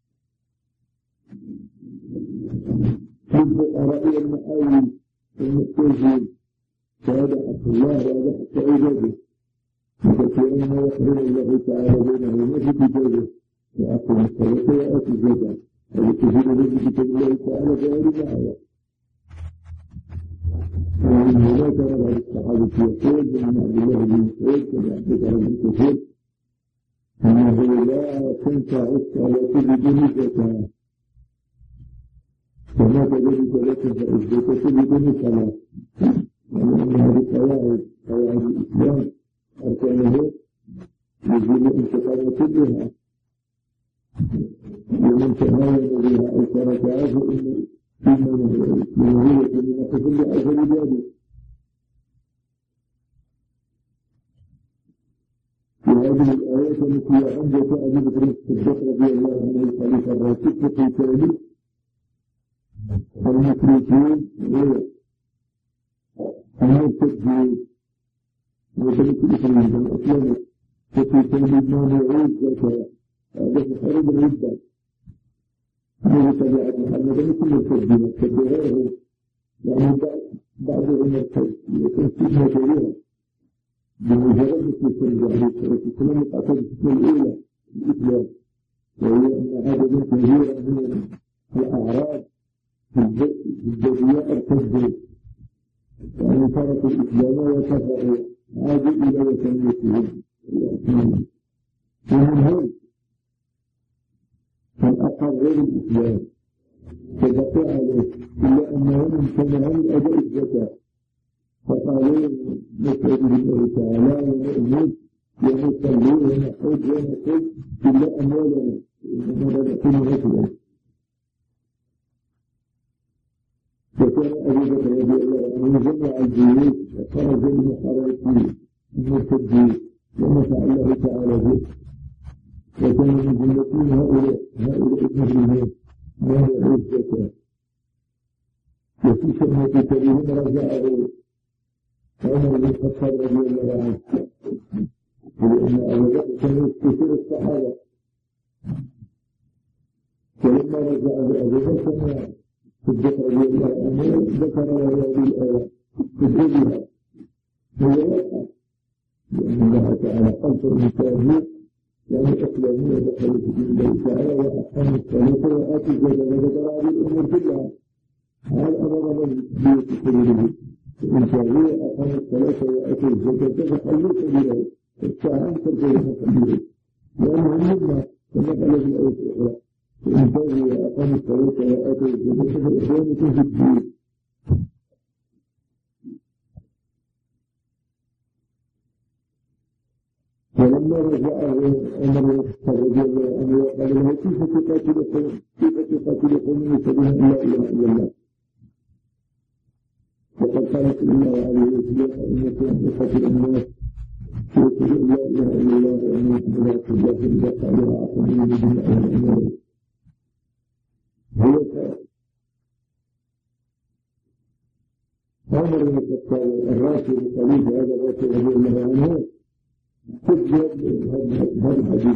في الفقراء والمحاول والمحتاجين فهذا حق الله وهذا حق عباده. فكأنما يحرم الله تعالى بينهما في كتابه وأقم الصلاة وآتوا الزكاة والتزيد به كتاب الله تعالى بغير معايا. ومن هنا كان بعض الصحابة يقول من عبد الله بن مسعود كما أخبر ابن كثير أنه لا تنفع الصلاة بدون زكاة كما كذلك لا تنفع الزكاة بدون صلاة. وأن هذه قواعد قواعد الإسلام أركانه يجب انتقال كلها. ومن تهاون بها أو تركها فإن منهية من أخذ لأجل ذلك. في هذه الآيات التي عندك أبي بكر الصديق رضي الله عنه الخليفة الراشد في قتال المشركين المرتدين وكانت الإسلام الأسلام وفي تنبيه مانعين الزكاة. هذا محارب الردة. هذه طبيعة محمد مثل المرتدين كبيرهم يعني بعضهم مرتد لكن فتنة كبيرة بمجرد مثل السنة عليه الصلاة والسلام يتعطى بالفتنة الأولى الإسلام وهي أن عددا كبيرا من الأعراب في الجزية ارتدوا يعني تركوا الإسلام وكفروا عادوا إلى وثنيتهم ومنهم من أقر غير الإسلام فبقي عليه إلا أنهم امتنعوا من أداء الزكاة فقالوا نسأل الله تعالى ونؤمن ونصلي ونحج ونقول إلا أموالنا إنما نكون مثلا. فكان أبي بكر رضي الله عنه جمع الجيوش وخرج المحاربين المرتدين ونفع الله تعالى به وكان من جملتهم هؤلاء هؤلاء المسلمين مانعوا الزكاة وفي شأن كتابهم رجعه عمر بن الخطاب رضي الله عنه لأن أبا بكر كان يستشير الصحابة فلما رجع أبو بكر الصديق رضي الله عنه ذكر هذه الآية تدريبها هو واقع لأن الله تعالى قلت المساهمين يعني أسلامية دخلوا في دين الله تعالى وأحكام الصلاة وآتوا الزكاة وذكر هذه الأمور كلها هذا أمر من بيت سبيله إن شاءوا أقاموا الصلاة وآتوا الزكاة فخلوا سبيله الساعة ترجعون سبيله لأنهم مما كما قال في الآية الأخرى إن شاءوا وأقاموا الصلاة وآتوا الزكاة فإخوانكم في الدين. فلما رجع عمر رضي الله عنه وقال له كيف تقاتل قوم كيف تقاتل قوم يشهدون ان لا اله الا الله وقد قال صلى الله عليه وسلم انكم تقاتل الناس يشهدون ان لا اله الا الله وان محمدا رسول الله اذا قالوا اعطوني بدمائهم اموالهم. هو عمر بن الخطاب الراشد الخليفه هذا الراشد رضي الله عنه تجد هذا الحديث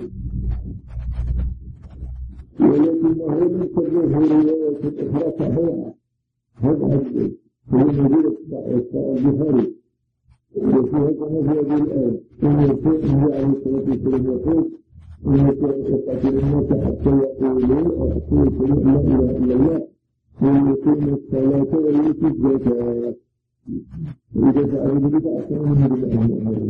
ولكنه لم تجده رواية أخرى صحيحة هذا الحديث هو موجود البخاري وفيها كما في هذه الآية إن يكون عليه الصلاة والسلام يقول إن يكون يقاتل الناس حتى يقولوا أو حتى يقولوا لا إله إلا الله وإن يكون الصلاة ويؤتي الزكاة وإذا فعلوا ذلك أحسن من الله.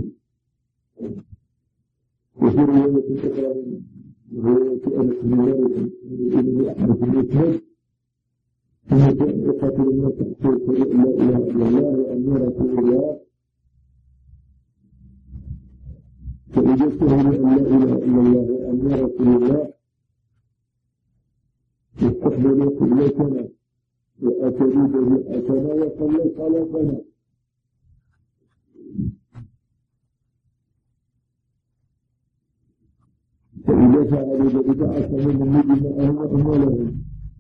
وفي رواية أخرى من رواية أنس بن مالك بن أحمد بن مسلم أن كان يقاتل الناس حتى يقولوا لا إله إلا الله وأني رسول الله فإذا شهدوا أن لا إله إلا الله وأني رسول الله استقبلوا قبلتنا وأتوا بجمعتنا وصلوا صلاتنا. فإذا فعلوا ذلك عصموا من دماءهم وأموالهم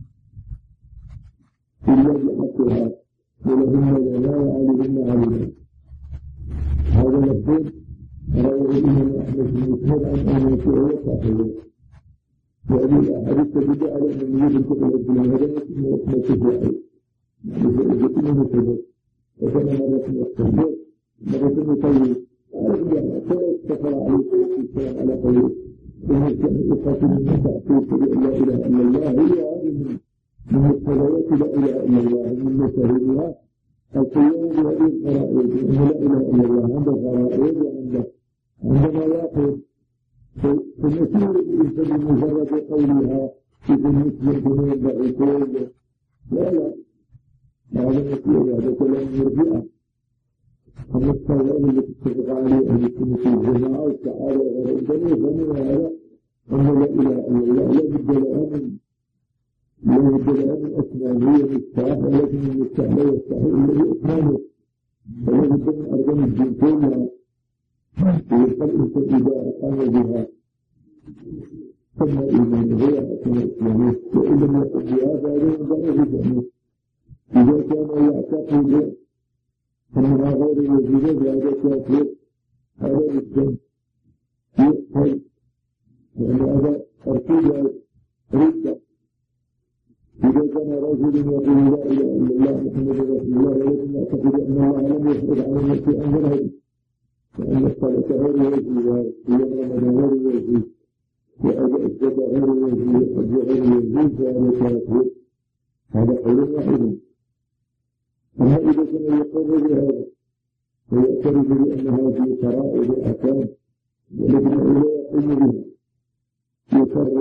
إلا بحقها ولهم لنا وعليهم علينا. هذا مفهوم رواه الإمام أحمد بن مسلم عن أنس وهو صحيح. وهذه الأحاديث تدل على أن يجب أن تكون الهدف من التشريع بفائدة من السبب وكما مرة من التشريع مرة يطول أرجع فلا يستقر عليه السلام على قوله إن كان يقاتل الناس حتى يقولوا لا إله إلا الله هي هذه من الصلوات لا إله إلا الله من مشاهدها القيام بهذه الفرائض أن لا إله إلا الله عنده فرائض وعنده عنده مواقف فالنسير الإنسان بمجرد قولها إذا مثل جنون بعقول لا لا هذا نسير هذا كلام مرجئة. أما الصواب التي اتفق عليه أهل السنة والجماعة والسعادة وغير الجميع فمن هذا أن لا إله إلا الله لا بد لها من لا بد لها من أسنان هي مفتاح ولكن المفتاح لا يفتح إلا بأسنانه فلا بد من أركان الدين كلها ويبقى الإنسان إذا أقام بها ثم إيمان هي أركان الإسلامية وإن لم يقم بها فهذا ينبغي بفهمه. إذا كان يعتقد أنها غير موجودة بهذا التأثير هذا الإسلام يقتل لأن هذا ترتيب ردة. إذا كان رجل يقول لا إله إلا الله محمد رسول الله ولكن يعتقد أن الله لم يفرض على الناس أمره وأن الصلاة غير واجبة صيام رمضان غير واجب وأداء الزكاة غير واجب والحج غير واجب فهذا تأثير هذا قول واحد. أما إذا كان يقر بهذا ويعترف بأن هذه فرائض أحكام ولكن لا يقوم بها يفرق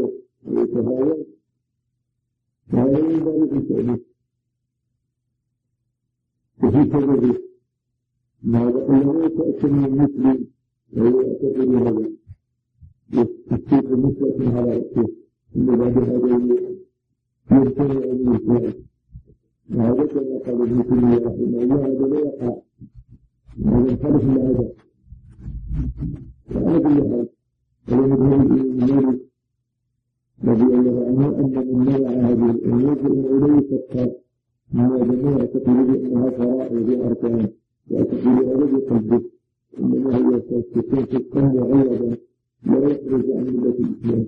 ويتهاون فهذا ينبغي في التأليف وفي سببه ماذا أنه يتأكد من المسلم وهو يعتقد هذا يستيق المسلم على رأسه إن بعد هذا يمتنع من الإسلام وهذا كما قال ابن تيمية رحمه الله هذا لا يقع هذا الخلف العادة وعلى كل حال ولم يكن رضي الله عنه أن من منع هذه الأمور فإنه لا يفكر مع جميع تقليد أنها فرائض وأركان وتقليد هذا بقلبه إنما هي تكون في القلب غيظا لا يخرج عن ملة الإسلام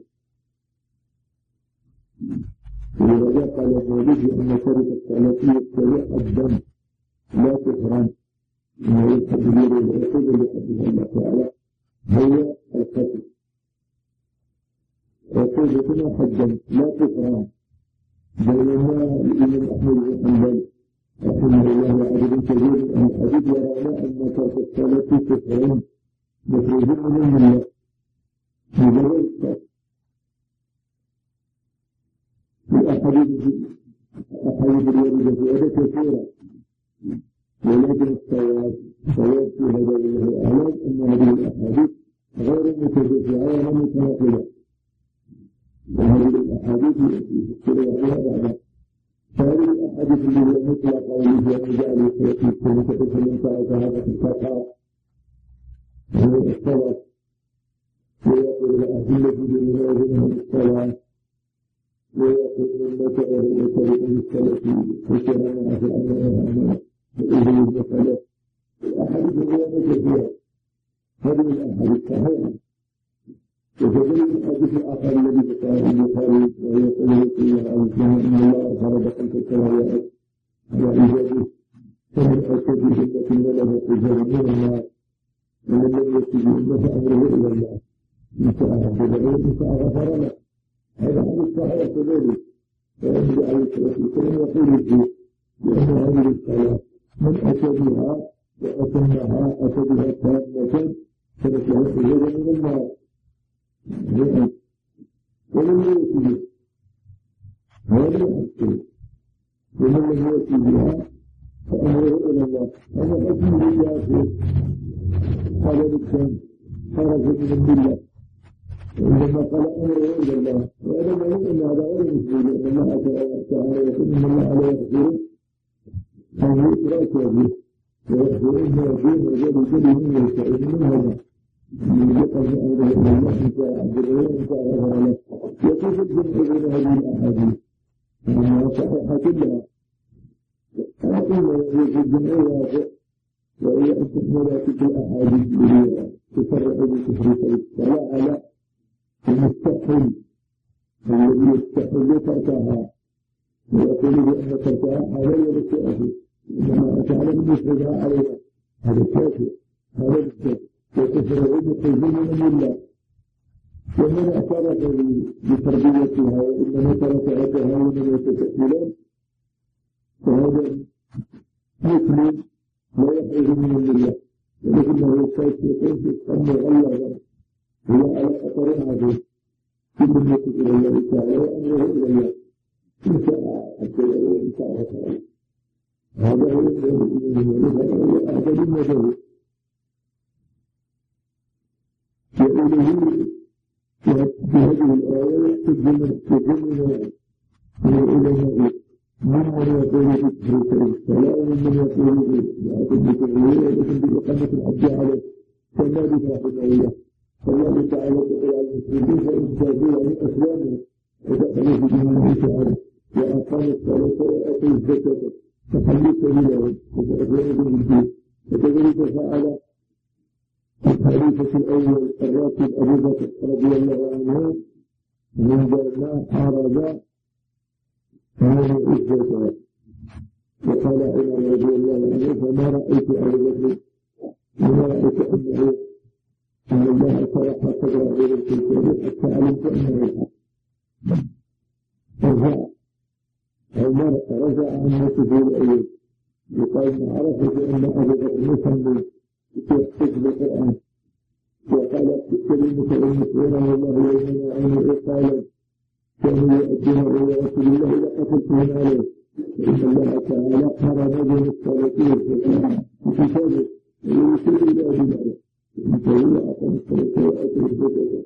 ولذا قال النبي أن شرط الثلاثية سريع الدم لا تحرم إنه التدبير العقيد اللي قبلها الله تعالى هو القتل عقيدتنا حدا لا تحرم بينما الإمام أحمد بن حنبل رحمه الله وعدد كبير من الحديث يرانا أن شرط الثلاثية تحرم مخرجون من الملة بجوز الصلاة الأحاديث أحاديث الواردة في هذا كثيرة ولكن الصواب صواب في هذا الله أعلم أن هذه الأحاديث غير متدافعة ومتناقضة وهذه الأحاديث يذكر عليها بعضها فهذه الأحاديث التي هي مطلقة والتي جعل الحياة السنة من ترك هذا الفقه هو الصلاة ويقول الأدلة بمنازلهم الصلاة ويقول إنك وهو طريق السلف وكرامة في الأمر وإذن المسألة الأحاديث اليوم كثيرة هذه الأحاديث صحيحة وكذلك الحديث الآخر الذي قال البخاري ويقول الله عز وجل إن الله فرض خمس صلوات على عباده فمن أتى بهمة وله قدر من النار ومن لم يأت بهمة فأمره إلى الله إن شاء عذبه وإن شاء غفر له هذا حديث صحيح كذلك فالنبي عليه الصلاة والسلام يقول فيه بأن هذه الصلاة من أتى بها وأتمها أتى بها تامة فلك يخرج من النار ومن يأت به هذا يحصل ومن لم يأت بها فأمره إلى الله هذا حكم بالله قال الإسلام خرج من الملة وعندما قال أمره إلى الله وهذا معنى أن هذا غير مسلم لأن الله تعالى يقول إن الله لا يغفر أن يشرك به ويغفر إن يكون وجل كله يشاء من هذا من يقل أمره إلى الله إن شاء عبد الله إن شاء غفر له يقول الجمع بين هذه الأحاديث أنها صحيحة كلها أقول يجب الجمع واضح وهي أن تحمل تلك الأحاديث التي تفرق بكفر الصلاة على المستحيل الذي يستحيل تركها ويقول بأن تركها حلال بالكافر إنما أتعلم بفرها عليها هذا كافر هذا الكافر وكفر بخزين من الله ومن اعترف بتربيتها وإنما تركها تهاونا وتسهيلا فهذا مسلم لا يخرج من المله ولكنه يستيقظ في الأمر غلظا هو على خطر عظيم كل يتوب إلى الله تعالى وأمره إلى الله إن شاء حتى إن شاء غفر هذا هو الذي أعتقد المدرس وإليه في هذه الآية يحتج من العلماء ممن يقول بكفر الصلاة ومن يقول بكفر ولكن بإقامة الحج عليه كذلك رحمه الله فالله تعالى تقول على المسلمين فإن تابوا عن أسلامهم ودخلوا في دين الله تعالى وأقاموا الصلاة وآتوا الزكاة فخلوا سبيلهم وتأذنوا بالدين وكذلك فعل الخليفة الأول الراتب أبو بكر رضي الله عنه عندما حارب هذه الزكاة وقال عمر رضي الله عنه فما رأيت أبو بكر وما رأيت أنه أن الله شرح صدر غير الكتاب حتى علمت أنه الحق رجع عمر رجع عن نفسه الأول يقال ما عرفت أن أبو بكر مسلم يحفظ بالقرآن وقال كلمة المسلمين والله يؤمن عنه قال كانوا يأتون إلى رسول الله لقتلتهم عليه، فإن الله تعالى حرم بين الصالحين في كتابه ويشير إلى أجماله فهو أقام الصلاة وآتوا الزكاة.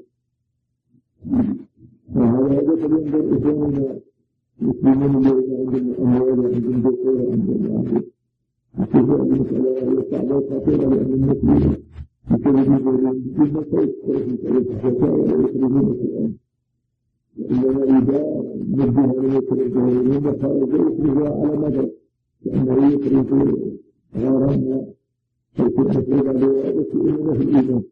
وهذا هذا فلينظر إخواننا المسلمين الذين عندهم أموال وعندهم ذكور وعندهم عهد. أشوفوا أن المسألة وهي صعبة خطيرة لأن المسلمين يكذبون بالمسائل في مسألة الزكاة ولا يخرجون القرآن. إنما إذا نبدها ليخرجها من خارج يخرجها على مدى لأنه يخرج غارنا فيكون مسؤول عليه وهذا سئلنا في الإيمان.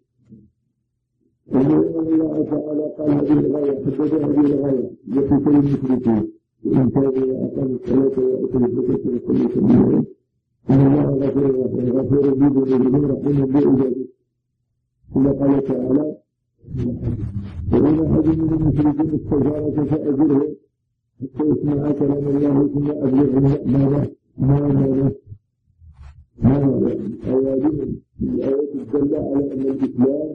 ومن الله تعالى قال هذه الغاية حدد هذه الغاية لقتال المشركين وإن كانوا وأقاموا الصلاة وآتوا الزكاة وصلوا سبيلهم إن الله غفور رحيم غفور بذنوبهم رحيم بعباده. ثم قال تعالى وإن أحد من المشركين استجارك فأجره حتى يسمع كلام الله ثم أبلغه ماذا ماذا ماذا أوادم الآيات الدالة على أن الإسلام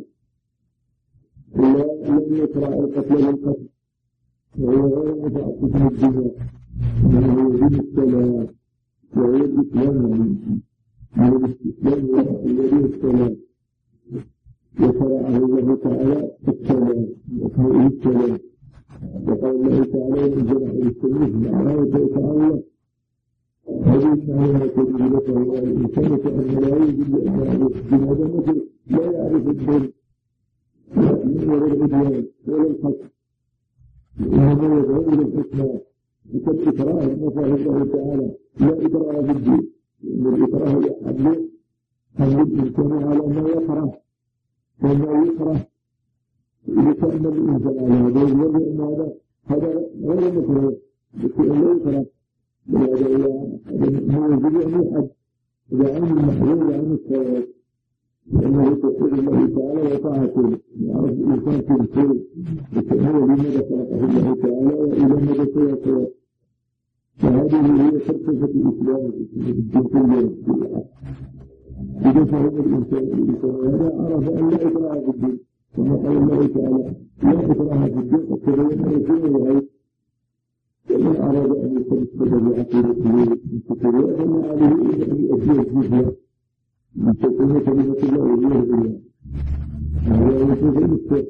لم يشرع القتل والقتل وهو غير متعطف بالدماء وهو دين السلام وهو الإسلام من الاستسلام الذي السلام وشرعه الله تعالى السلام واسمه السلام. وقال الله تعالى من جنح السلام معناه تعالى هذه المعنى كبيرة وهو الإنسان كأن لا يجب أن يعرف بهذا مثل لا يعرف الدين ولا العدوان ولا القتل إنما يدعو إلى الحكمة كالإكراه نفاه الله تعالى لا إكراه في الدين لأن الإكراه يحمل حمل الإنسان على ما يكره وما يكره إذا كان الإنسان على هذا يقول أن هذا هذا غير مكروه لكن لا يكره ولهذا ما يجب أن يحد إذا عن المحظور وعن الصواب لأنه توحيد الله تعالى وطاعته يعرف الإنسان في الخير لكنه لماذا خلقه الله تعالى وإلى ماذا سيصير. فهذه هي فلسفة الإسلام في الدين كله. إذا فهم الإنسان الإنسان هذا عرف أن لا إكراه في الدين كما قال الله تعالى لا إكراه في الدين قد تبين الرسول الغيب ومن أراد أن يتمسك بعقيدته الفكرية فما عليه إلا أن يؤدي الجزية من تكون كلمة الله وجهه بالله وهو يشوف المستوى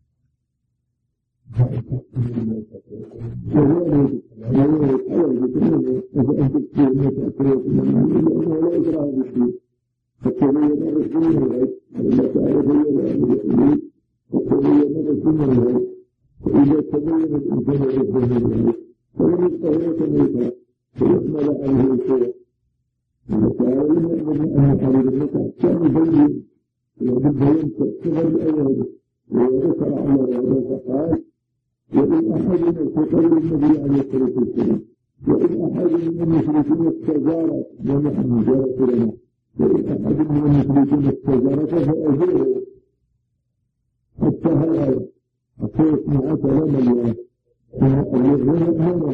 وهو يتحول بكلمة فأنت تكون تأثيرات من إلا أنه لا إكراه في الدين فالتبين الرسول الغيب الله تعالى بين أمر الحدود والتبين الرسول الغيب فإذا تبين الإنسان الرسول الغيب فلم يستهوى كميتا فيحمل عليه الشيء. الله تعالى لم يأمرنا أن نحارب المتع كان يبين ويجب أن تكتبر بأيهده ويذكر على هذا فقال وإن أحد من الفقر النبي عليه الصلاة والسلام وإن أحد من المشركين استجارك ونحن جارك لنا وإن أحد من المشركين استجارك فأجره حتى هذا حتى يسمع كلام الله فأجره مأمونا.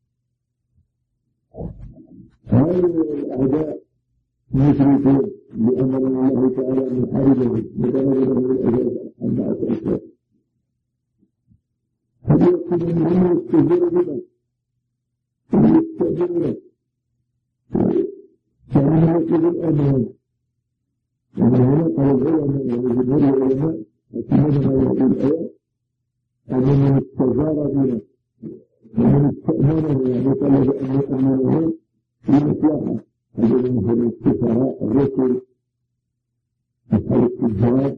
هؤلاء الأعداء المشركين بأمر الله تعالى أن يحاربهم وكان له الأجر أربعة أشهر. هل يقصد أنهم يستهزئون بنا؟ يستهزئون فأنا يقصد الأمان. وهنا قال العلماء وجمهور العلماء أتمنى ما يقول الآيات أن من استجار بنا ومن استأمنه يعني طلب أن يأمنه في مصلحة هذا مثل السفراء الرسل أصحاب التجار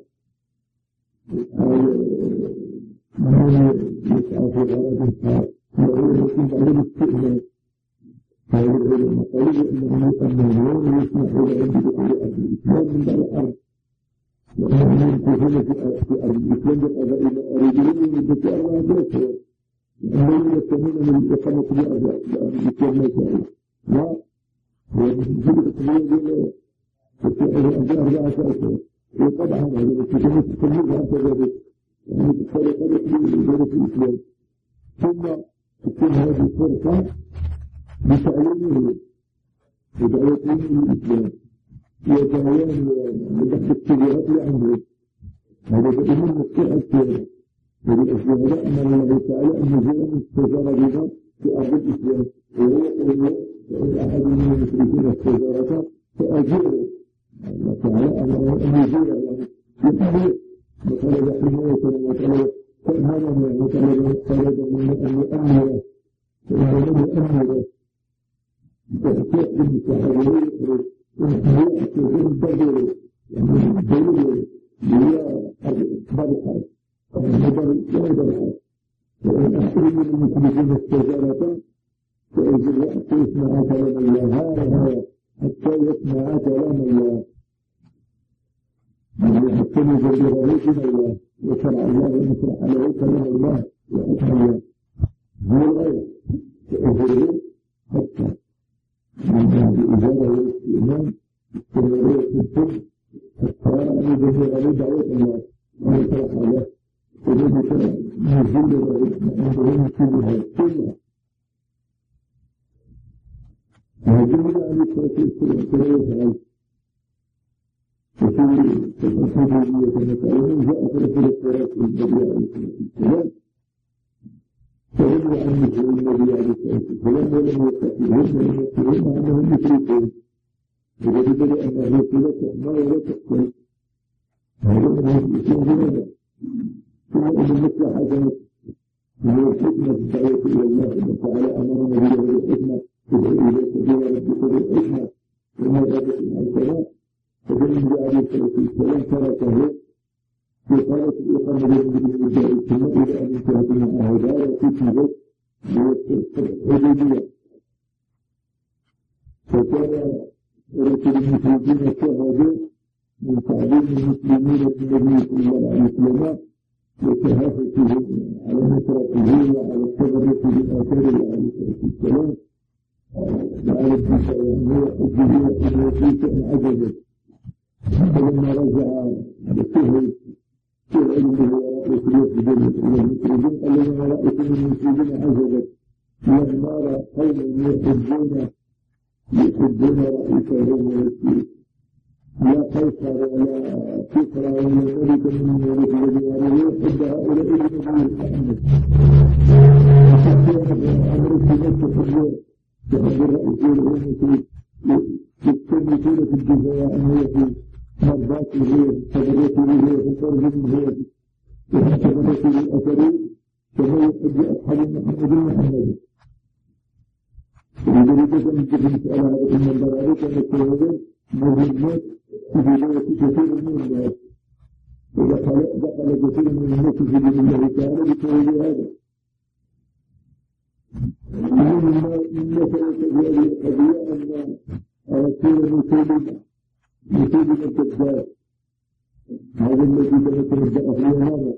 من يسعى في غرض الحال وهو يكون بعد الاستئمان. هذا العلماء قالوا أنهم يؤمنون ويسمحون أن يدخلوا أهل الإسلام من بعد الأرض وأنهم ينتهون في أرض الإسلام بالقضاء إلى أريدهم من يدخل الله بيسر لأنهم يستمعون من الإقامة في أرض الإسلام ما يسعون ويجب التقليل بالتقليل أربعة أشهر وطبعا هذا التقليل تقليل هذا ذلك يعني الطريقة التي يجب في الإسلام ثم تكون هذه الفرصة بتعليمه وتعليمه الإسلام وتعليم بحث التجارات اللي عنده هذا تقليل مفتوح السيارة وللشهداء أمر الله تعالى أن يجعل الشجرة بها في أرض الإسلام وهو قوله وإن أحد من المشركين الشجرة فأجيره الله تعالى أمر أن يجيره يعني وطلب حماية وطلب فأمانا وطلب طلب من أن يؤمره فإنه يؤمره فأتيء بالمساعدة ويأتي يأتي بالبدل يعني الدولة هي برحة برحة وإن أحد من المسلمين الشجرة فإذا يأتي يسمع كلام الله هذا حتى يسمع كلام الله يحكم بغيره من الله وشرع الله ويشرع له كلام الله وحكم الله هو الآية فإذا حتى من الإجابة والإيمان استمرارية الحب حتى يبلغ له دعوة الله ويشرع له وذلك نزل عندهم كلها كلها وهذه عن التأثير السلام وفي الحديثية المسألة جاء في الثلاث النبي عليه الصلاة والسلام فهم عن مثل النبي عليه الصلاة والسلام ولم يستطيعون ولم يستطيعون أنهم يشركون وذلك لأن الرسولة ما ولا تقتل هذا من الإسلام هذا ثم أن المصلحة كانت هو الحكمة الدعوة إلى الله سبحانه وتعالى أمر نبيه بالحكمة تدعو إلى سبيل ربك بالحكمة وما ذلك مع السلام فالنبي عليه الصلاة والسلام تركه في قالة الإقامة للنبي الداعي ثم إلى أن انتهت معه دار كتبه حدودية فكان رسول المسلمين شهدوا من تعظيم المسلمين بالنبي صلى الله عليه وسلم وشهادته على نصرته وعلى التبرك بآثار الله عليه الصلاة والسلام وعلى الدفاع وهو حجه أن يكون شأن عجبا فلما رجع بسهل سهل به ورأيت اليسجد إلى المسلمين الذين رأيت من المسلمين عجبا لما رأى قوم يحبون يحبون رئيسهم ويسير لا قيصر ولا كسرى ولا ملك من الملك الذي يعرفه يحب هؤلاء النبي محمد وحتى أمر السنة تحب تحب الرئيسين والمسلمين يستمتون في الجزاء أن هي في مرضات هي في تبرك هي في فرج هي في تبرك الأثرين كما يحب أصحاب محمد محمد ولذلك كانت المسألة هذه من الضرائب كانت تهدد مهمات في بداية كثير من الناس ودخل دخل كثير من الناس في دين الله تعالى بسبب هذا مما مما سألت في هذه القضية أن رسول مسلم مسلم الكذاب هذا الذي كانت تبدأ فيه هذا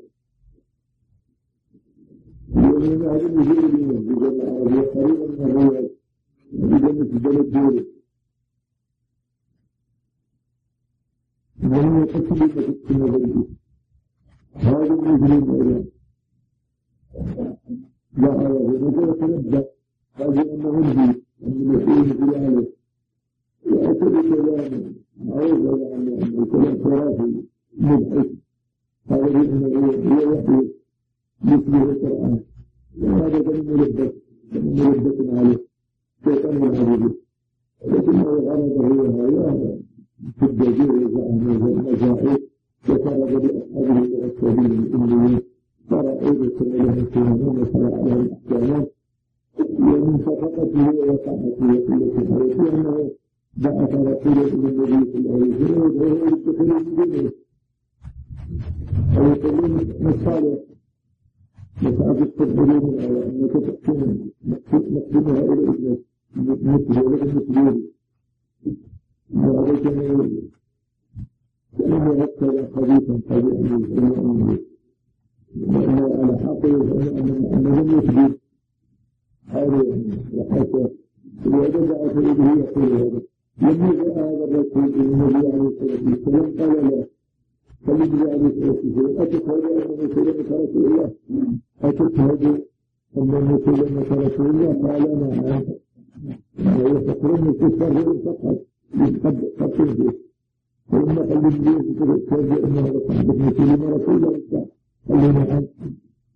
لأن هذا المجرمين بجمع العربية قريبا من الرياض بجمع البلد دوله وهو يقتل بكتنا بلده هذا المجرم أيضا لا أعرف نجل تنبأ هذا أنه البيت أن يحيي في عليه وأتى بكلام عوض يعني أن الكلام خرافي مضحك هذا بأنه هو يحيي مثله القرآن وهذا كان ملبس كان ملبس عليه شيطان العجيب لكنه غرضه هو هذا في الجزيرة المجاعيد وخرج بأصحابه إلى السبيل الأمنيين فرأيه كما لهم سنانون وشرع لهم أحكامات ومن صفقته ووقعته وقلة حياته أنه بعث رسولا إلى النبي صلى الله عليه وسلم وهو يدخل من دونه ويقولون مصالح مساعد التدبيرين على أنك تحكم مقسمها إلى إذنك مثل ولد مثلين وهذا كان كان يغطى حديثا قبيحا للأمر لأنه على حقه أنه لم يثبت هذا وحتى وهذا بعث إليه يقول هذا لما جاء هذا الرسول النبي عليه الصلاة والسلام قال لا فالنبي عليه الصلاة والسلام أتشهد أن مسلمة رسول الله أتشهد أن مسلمة رسول الله قال نعم وهو تقريبا الكفار فقط قد قد تنزل فلما قال النبي ترجع أن هذا صاحب مسلمة رسول الله قال نعم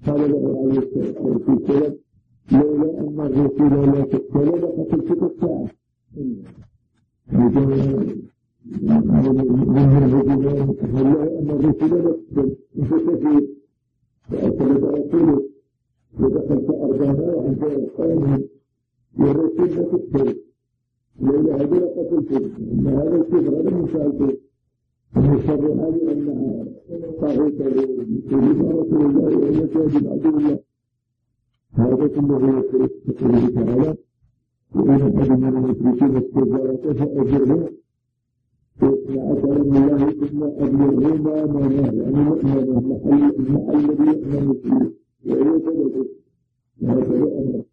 تكتب أنت كثير فأكلت أكله ودخلت أربعة وأنت قائم ورسول تكتب ليلة هذه قتلت إن هذا الكفر هذا من سألته أن الشر هذه أنها طاغوت يريد رسول الله وهي تواجد عدو الله هذا كله يقول تعالى وإن أحد من المشركين استجارك فأجره فأتى من الله ثم أبلغه ما معناه يعني مؤمنه المحل المحل الذي يؤمن فيه وهي ثبتت وهكذا أمر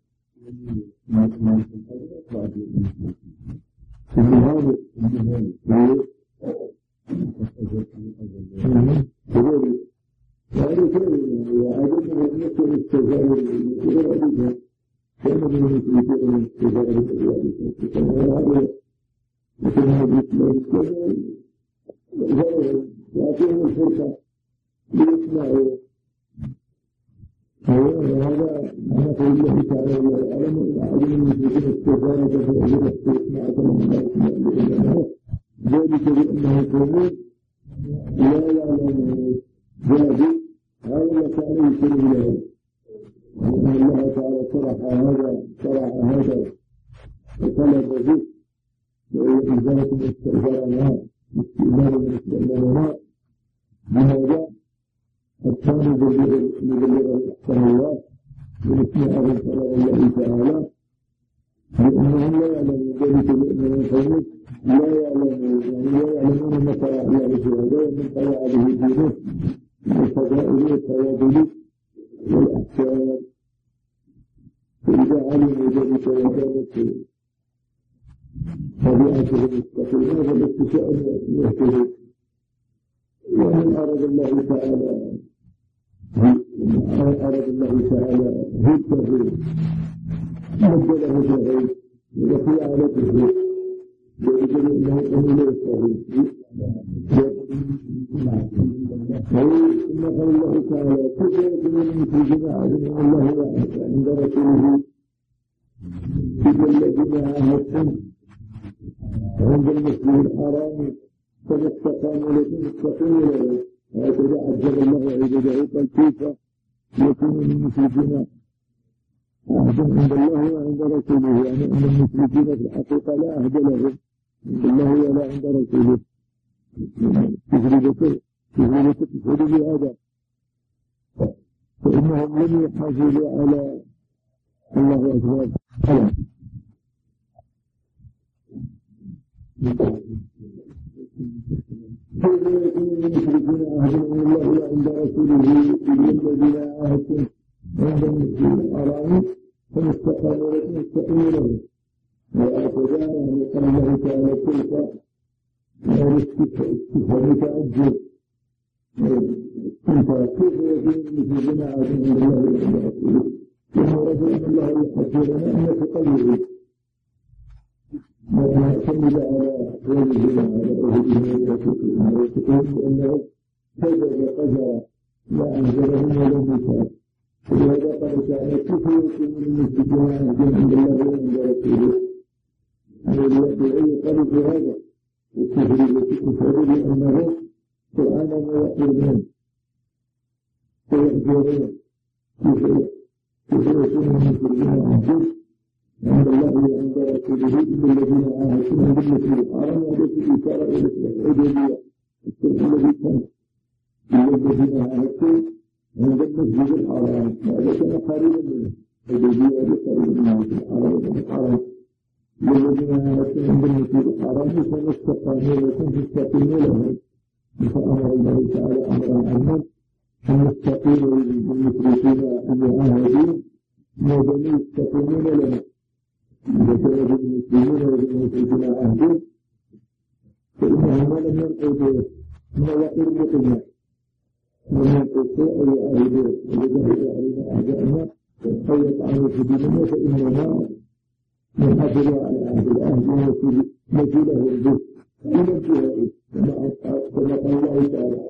في النهاية كذلك وهذا كذلك وعدم أن التجارب غير عديدة كان من المشركين من التجارب كان هذا مثل هذا الإسلام كذلك يعطيهم الفرصة ليسمعوا وهذا معنى قول الله تعالى ويعلم إن أحد من المشركين استجارك فأجره فيسمع كلام الله ذلك بأنه قوم لا يعلمون جاهل هذا عليه كل له وأن الله تعالى شرح هذا شرح هذا وطلب به وهي إزالة استئجارنا استئمال من استئمالنا بهذا الثاني مبلغ أحسن الله من اسماء رسول الله تعالى لأنهم لا يعلمون ذلك بأنهم قوم لا يعلمون يعني لا يعلمون ما طلع الله في هذا ومن طلع به دينه من الفضائل والتواضل والأحكام فإذا علموا ذلك وكانت طبيعته مستقيمة فالاستشاء يهتدي ومن أراد الله تعالى أراد الله تعالى هدته بدله بالغيب وفي عادته ويجب أنه أمر الصحيح إن قال الله تعالى كيف من المشركين عهدهم الله واحد عند رسوله كيف الذين عاهدتم عند المسجد الحرام فما استقاموا لكم استقيموا له هكذا عجب الله عباده قال كيف يكون من المشركين عهد عند الله وعند رسوله يعني أن المشركين في الحقيقة لا عهد لهم عند الله ولا عند رسوله تجربته تجربته تشهد بهذا فإنهم لم يحافظوا على الله أكبر على كيف يكون المشركين عهد عند الله وعند رسوله الذين عاهدتم عند المسجد الحرام فما استقاموا لكم استقيموا له وأعتدانا أن يقال الله تعالى كيف استفهام متعجب كيف يكون المسلمين عهد عند الله وعند رسوله ونرجو أن الله يحذرنا أن نتقلب ونعتمد على وجهنا على أهلنا وتقول بأنه كذب قدر لا أنزلهم ولا مثال ولهذا قال تعالى كيف يكون المسلمين عهد عند الله وعند رسوله الذي قال في هذا التجربة تشعر بأنه سبحان ما يقولون ويحجرون كيف يكون المسلمين عهد عند الله وعند رسوله إلا الذين عاهدتم عند المسجد الحرام والتي إشارة إلى الحديبية الصلح الذي كان إلا الذين عاهدتم عند المسجد الحرام هذا كان قريبا منه الحديبية قريبا منه الحرام والذين عاهدتم عند المسجد الحرام فما استقاموا لكم فاستقيموا لهم فأمر الله تعالى أمرا عاما أن يستقيموا للمشركين أن يعاهدون ما دام يستقيمون لنا إذا كان المسلمين والمشركين عهدون فإنهم لم ينقضوا مواقير مطلقة لم ينقضوا أي عهدون وجهدوا علينا أعداءنا أو يطعنوا في ديننا فإننا نحافظ على عهد العهد ومثله به إلى انتهائه كما قال الله تعالى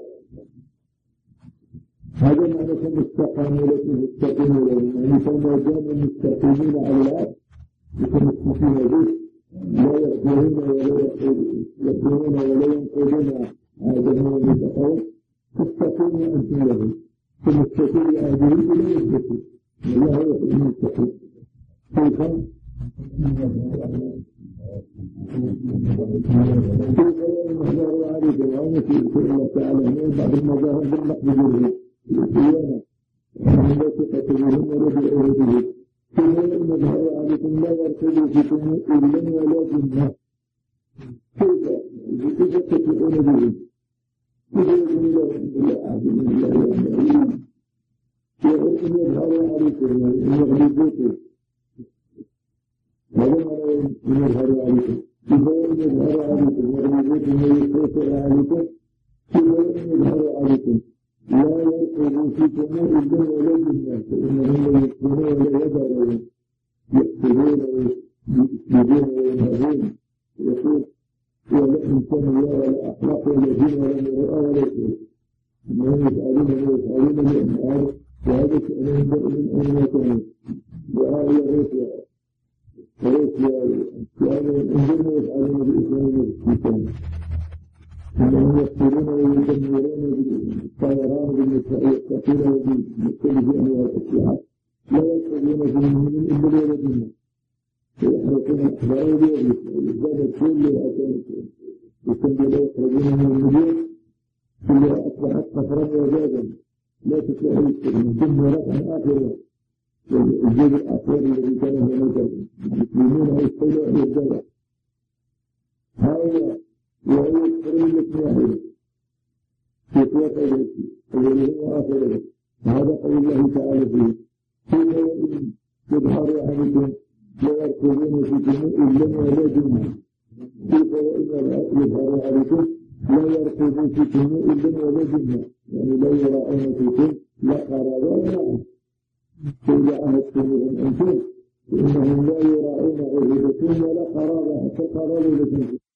هذا معنى كم استقاموا لكم استقيموا لهم يعني فما داموا مستقيمين على العهد متمسكين به لا يأكلون ولا يأكلون ولا ينقضون عهدهم وميثاقهم فاستقيموا وكونوا أنتم لهم ثم التقول هذه إلى يتقوا الله يحب المتقين كيف؟ كيف المحضر عليك العونة في الله تعالى من بعض المظاهر بالمقبول القيامة ومن لا ثقة بهم ولا بالعهد كيف المظهر عليكم لا يرتدوا فيكم إلا ولا جنة كيف؟ كيف تتقون بهم؟ كيف يكون لهم بالله أحد من الله يعلم وإن يظهر عليكم وإن يغلبوكم هذا معنى إن يظهر عليكم إذا إن يظهر عليكم ويغلبوكم ويستيسر عليكم إذا إن يظهر عليكم لا يرقب فيكم إلا ولا جنة فإنهم لا يكفرون ولا يدعون يقتلون ويسجدون وينهون يقول ولا إنسان ولا أخلاق ولا دين ولا مرأة ولا شيء إنهم يفعلون ويفعلون لأن وهذا شأنهم دائما أين يكونون وآية روسيا روسيا كانوا انظروا يفعلون بإسلام الإسلام إنهم يقتلون ويدمرون بالطيران بالمستقيم وبمختلف أنواع الأسلحة لا يقتلون في المؤمنين إلا بولدهم ويحرقون الأحبار ويزداد كل الأسلام يسمى لا يخرجون من المدينة إلا أصبحت كفرا وزادا لا تستطيع من ضمن رفع آخره والجيد الأخير الذي كان هناك المسلمون يستولوا على الدولة هذا وهو الكريم الإسماعيلي في قوة التي أوله وآخره هذا قول الله تعالى فيه كيف وإن يظهر عليكم لا يركضون فيكم إلا ولا جنة كيف وإن يظهر عليكم لا يركضون فيكم إلا ولا جنة يعني لا يراعون فيكم لا قرابة ولا فإذا عهدتموهم أنتم فإنهم لا يراعون عهدكم ولا قرابة حتى قرابة لكم